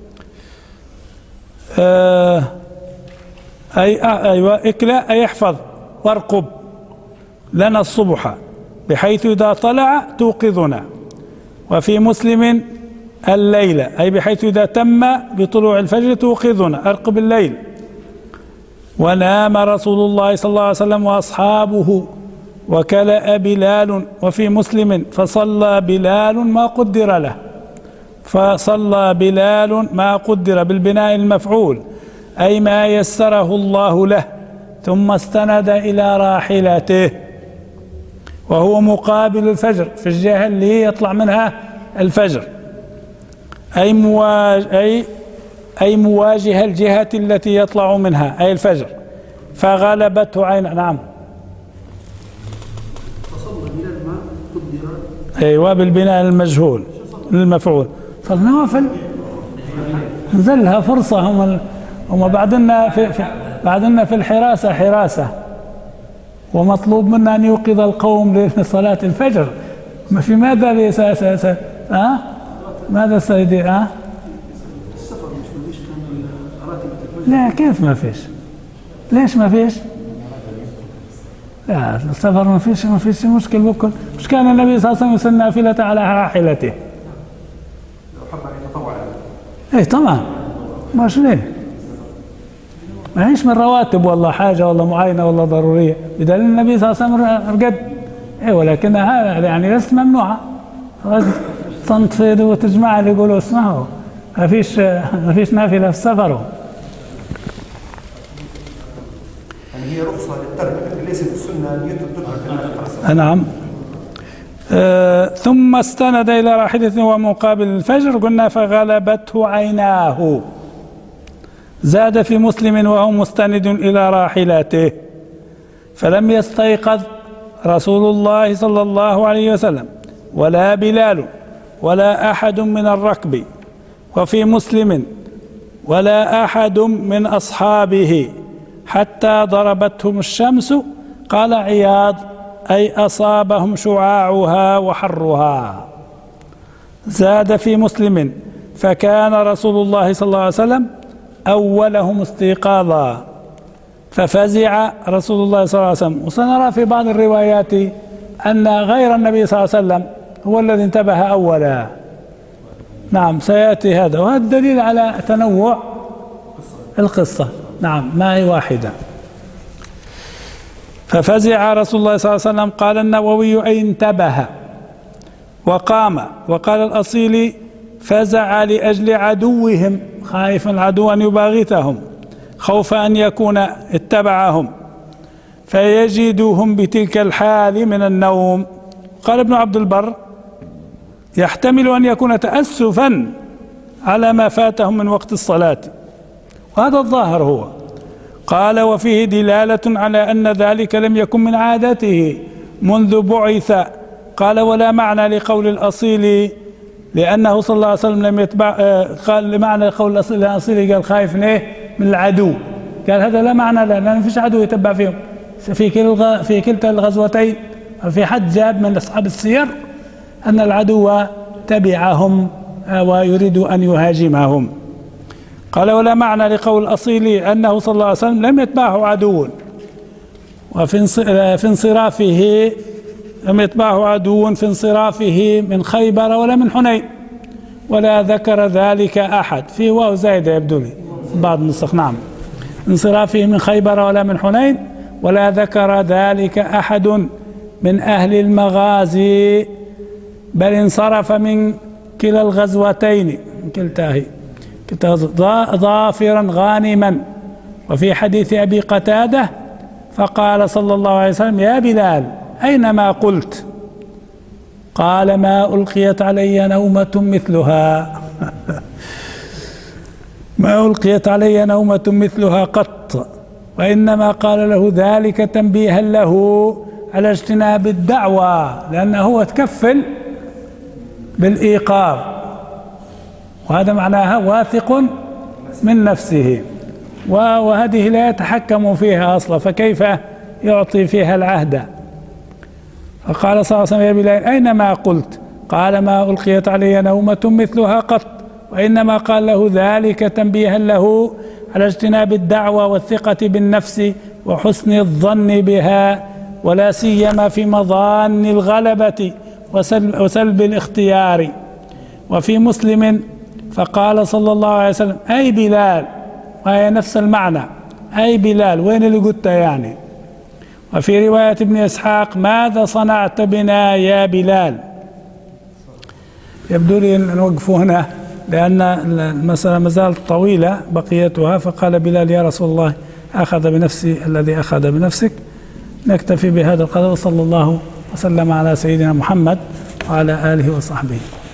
أيوة اكلأ أي يحفظ وارقب لنا الصبح بحيث إذا طلع توقظنا. وفي مسلم الليل أي بحيث إذا تم بطلوع الفجر توقظنا أرقب الليل. ونام رسول الله صلى الله عليه وسلم وأصحابه وكلأ بلال. وفي مسلم فصلى بلال ما قدر له. فصلى بلال ما قدر بالبناء المفعول أي ما يسره الله له ثم استند إلى راحلته وهو مقابل الفجر في الجهة اللي يطلع منها الفجر أي مواجهة الجهة التي يطلع منها أي الفجر. فغلبته عين. نعم فصلى بلال ما قدر. أيوة بالبناء المجهول المفعول. فالنوافل نزلها فرصة. هم بعدنا في الحراسة حراسة ومطلوب منا أن يوقظ القوم لصلاة الفجر. في ماذا ماذا سيدي السفر مش مفيش كان راتبة الفجر. لا كيف ما فيش؟ ليش ما فيش؟ لا السفر ما فيش مشكل بكل. مش كان النبي صلى الله عليه وسلم يصلي نافلة على راحلته؟ لو حب أن يتطوع ايه طبعا. مش ليه؟ ما هيش من رواتب والله حاجة والله معينة والله ضرورية بدليل النبي صلى الله عليه وسلم رقد. ايه ولكنها يعني ليست ممنوعة. صنت وتجمع اللي يقولوا اسمعوا ما فيش نافلة في السفر. يعني هي رخصة للترك لكن ليست السنة أن يترك. نعم. ثم استند إلى راحلته ومقابل الفجر. قلنا فغلبته عيناه. زاد في مسلم وهو مستند إلى راحلته. فلم يستيقظ رسول الله صلى الله عليه وسلم ولا بلال ولا أحد من الركب. وفي مسلم ولا أحد من أصحابه حتى ضربتهم الشمس. قال عياض أي أصابهم شعاعها وحرها. زاد في مسلم فكان رسول الله صلى الله عليه وسلم أولهم استيقاظا ففزع رسول الله صلى الله عليه وسلم. وسنرى في بعض الروايات أن غير النبي صلى الله عليه وسلم هو الذي انتبه أولا. نعم سيأتي هذا وهذا الدليل على تنوع القصة. نعم ما هي واحدة. ففزع رسول الله صلى الله عليه وسلم. قال النووي أي انتبه وقام. وقال الأصيلي فزع لأجل عدوهم خائف العدو أن يباغتهم خوف أن يكون اتبعهم فيجدهم بتلك الحال من النوم. قال ابن عبد البر يحتمل أن يكون تأسفا على ما فاتهم من وقت الصلاة وهذا الظاهر هو. قال وفيه دلالة على أن ذلك لم يكن من عادته منذ بعث. قال ولا معنى لقول الأصيل لأنه صلى الله عليه وسلم لم يتبع. قال لمعنى قول الأصيل قال خايف من العدو. قال هذا لا معنى له لأن فيش عدو يتبع فيهم في كلتا الغزوتين. في حد جاب من أصحاب السير أن العدو تبعهم ويريد أن يهاجمهم. قال ولا معنى لقول الأصيل أنه صلى الله عليه وسلم لم يتبعه عدو وفي انصرافه لم يتبعه عدو في انصرافه من خيبر ولا من حنين ولا ذكر ذلك أحد. في واو زايدة يبدو لي بعض النسخ. نعم انصرافه من خيبر ولا من حنين ولا ذكر ذلك أحد من أهل المغازي بل انصرف من كلا الغزوتين كلتاه ظافرا غانما. وفي حديث أبي قتادة فقال صلى الله عليه وسلم يا بلال أين ما قلت؟ قال ما ألقيت علي نومة مثلها ما ألقيت علي نومة مثلها قط. وإنما قال له ذلك تنبيها له على اجتناب الدعوة لأنه هو تكفل بالإيقاظ وهذا معناها واثق من نفسه، وهذه لا يتحكم فيها أصلا، فكيف يعطي فيها العهد؟ فقال صلى الله عليه وسلم: يا بلال أينما قلت؟ قال: ما ألقيت علي نومة مثلها قط. وإنما قال له ذلك تنبيها له على اجتناب الدعوة والثقة بالنفس وحسن الظن بها، ولا سيما في مظان الغلبة وسلب الاختيار. وفي مسلم: فقال صلى الله عليه وسلم: أي بلال، وهي نفس المعنى، أي بلال، وين اللي قلت يعني؟ وفي رواية ابن إسحاق: ماذا صنعت بنا يا بلال؟ يبدو لي أن نوقف هنا لأن المسألة ما زالت طويلة بقيتها. فقال بلال: يا رسول الله أخذ بنفسي الذي أخذ بنفسك. نكتفي بهذا القدر، صلى الله وسلم على سيدنا محمد وعلى آله وصحبه.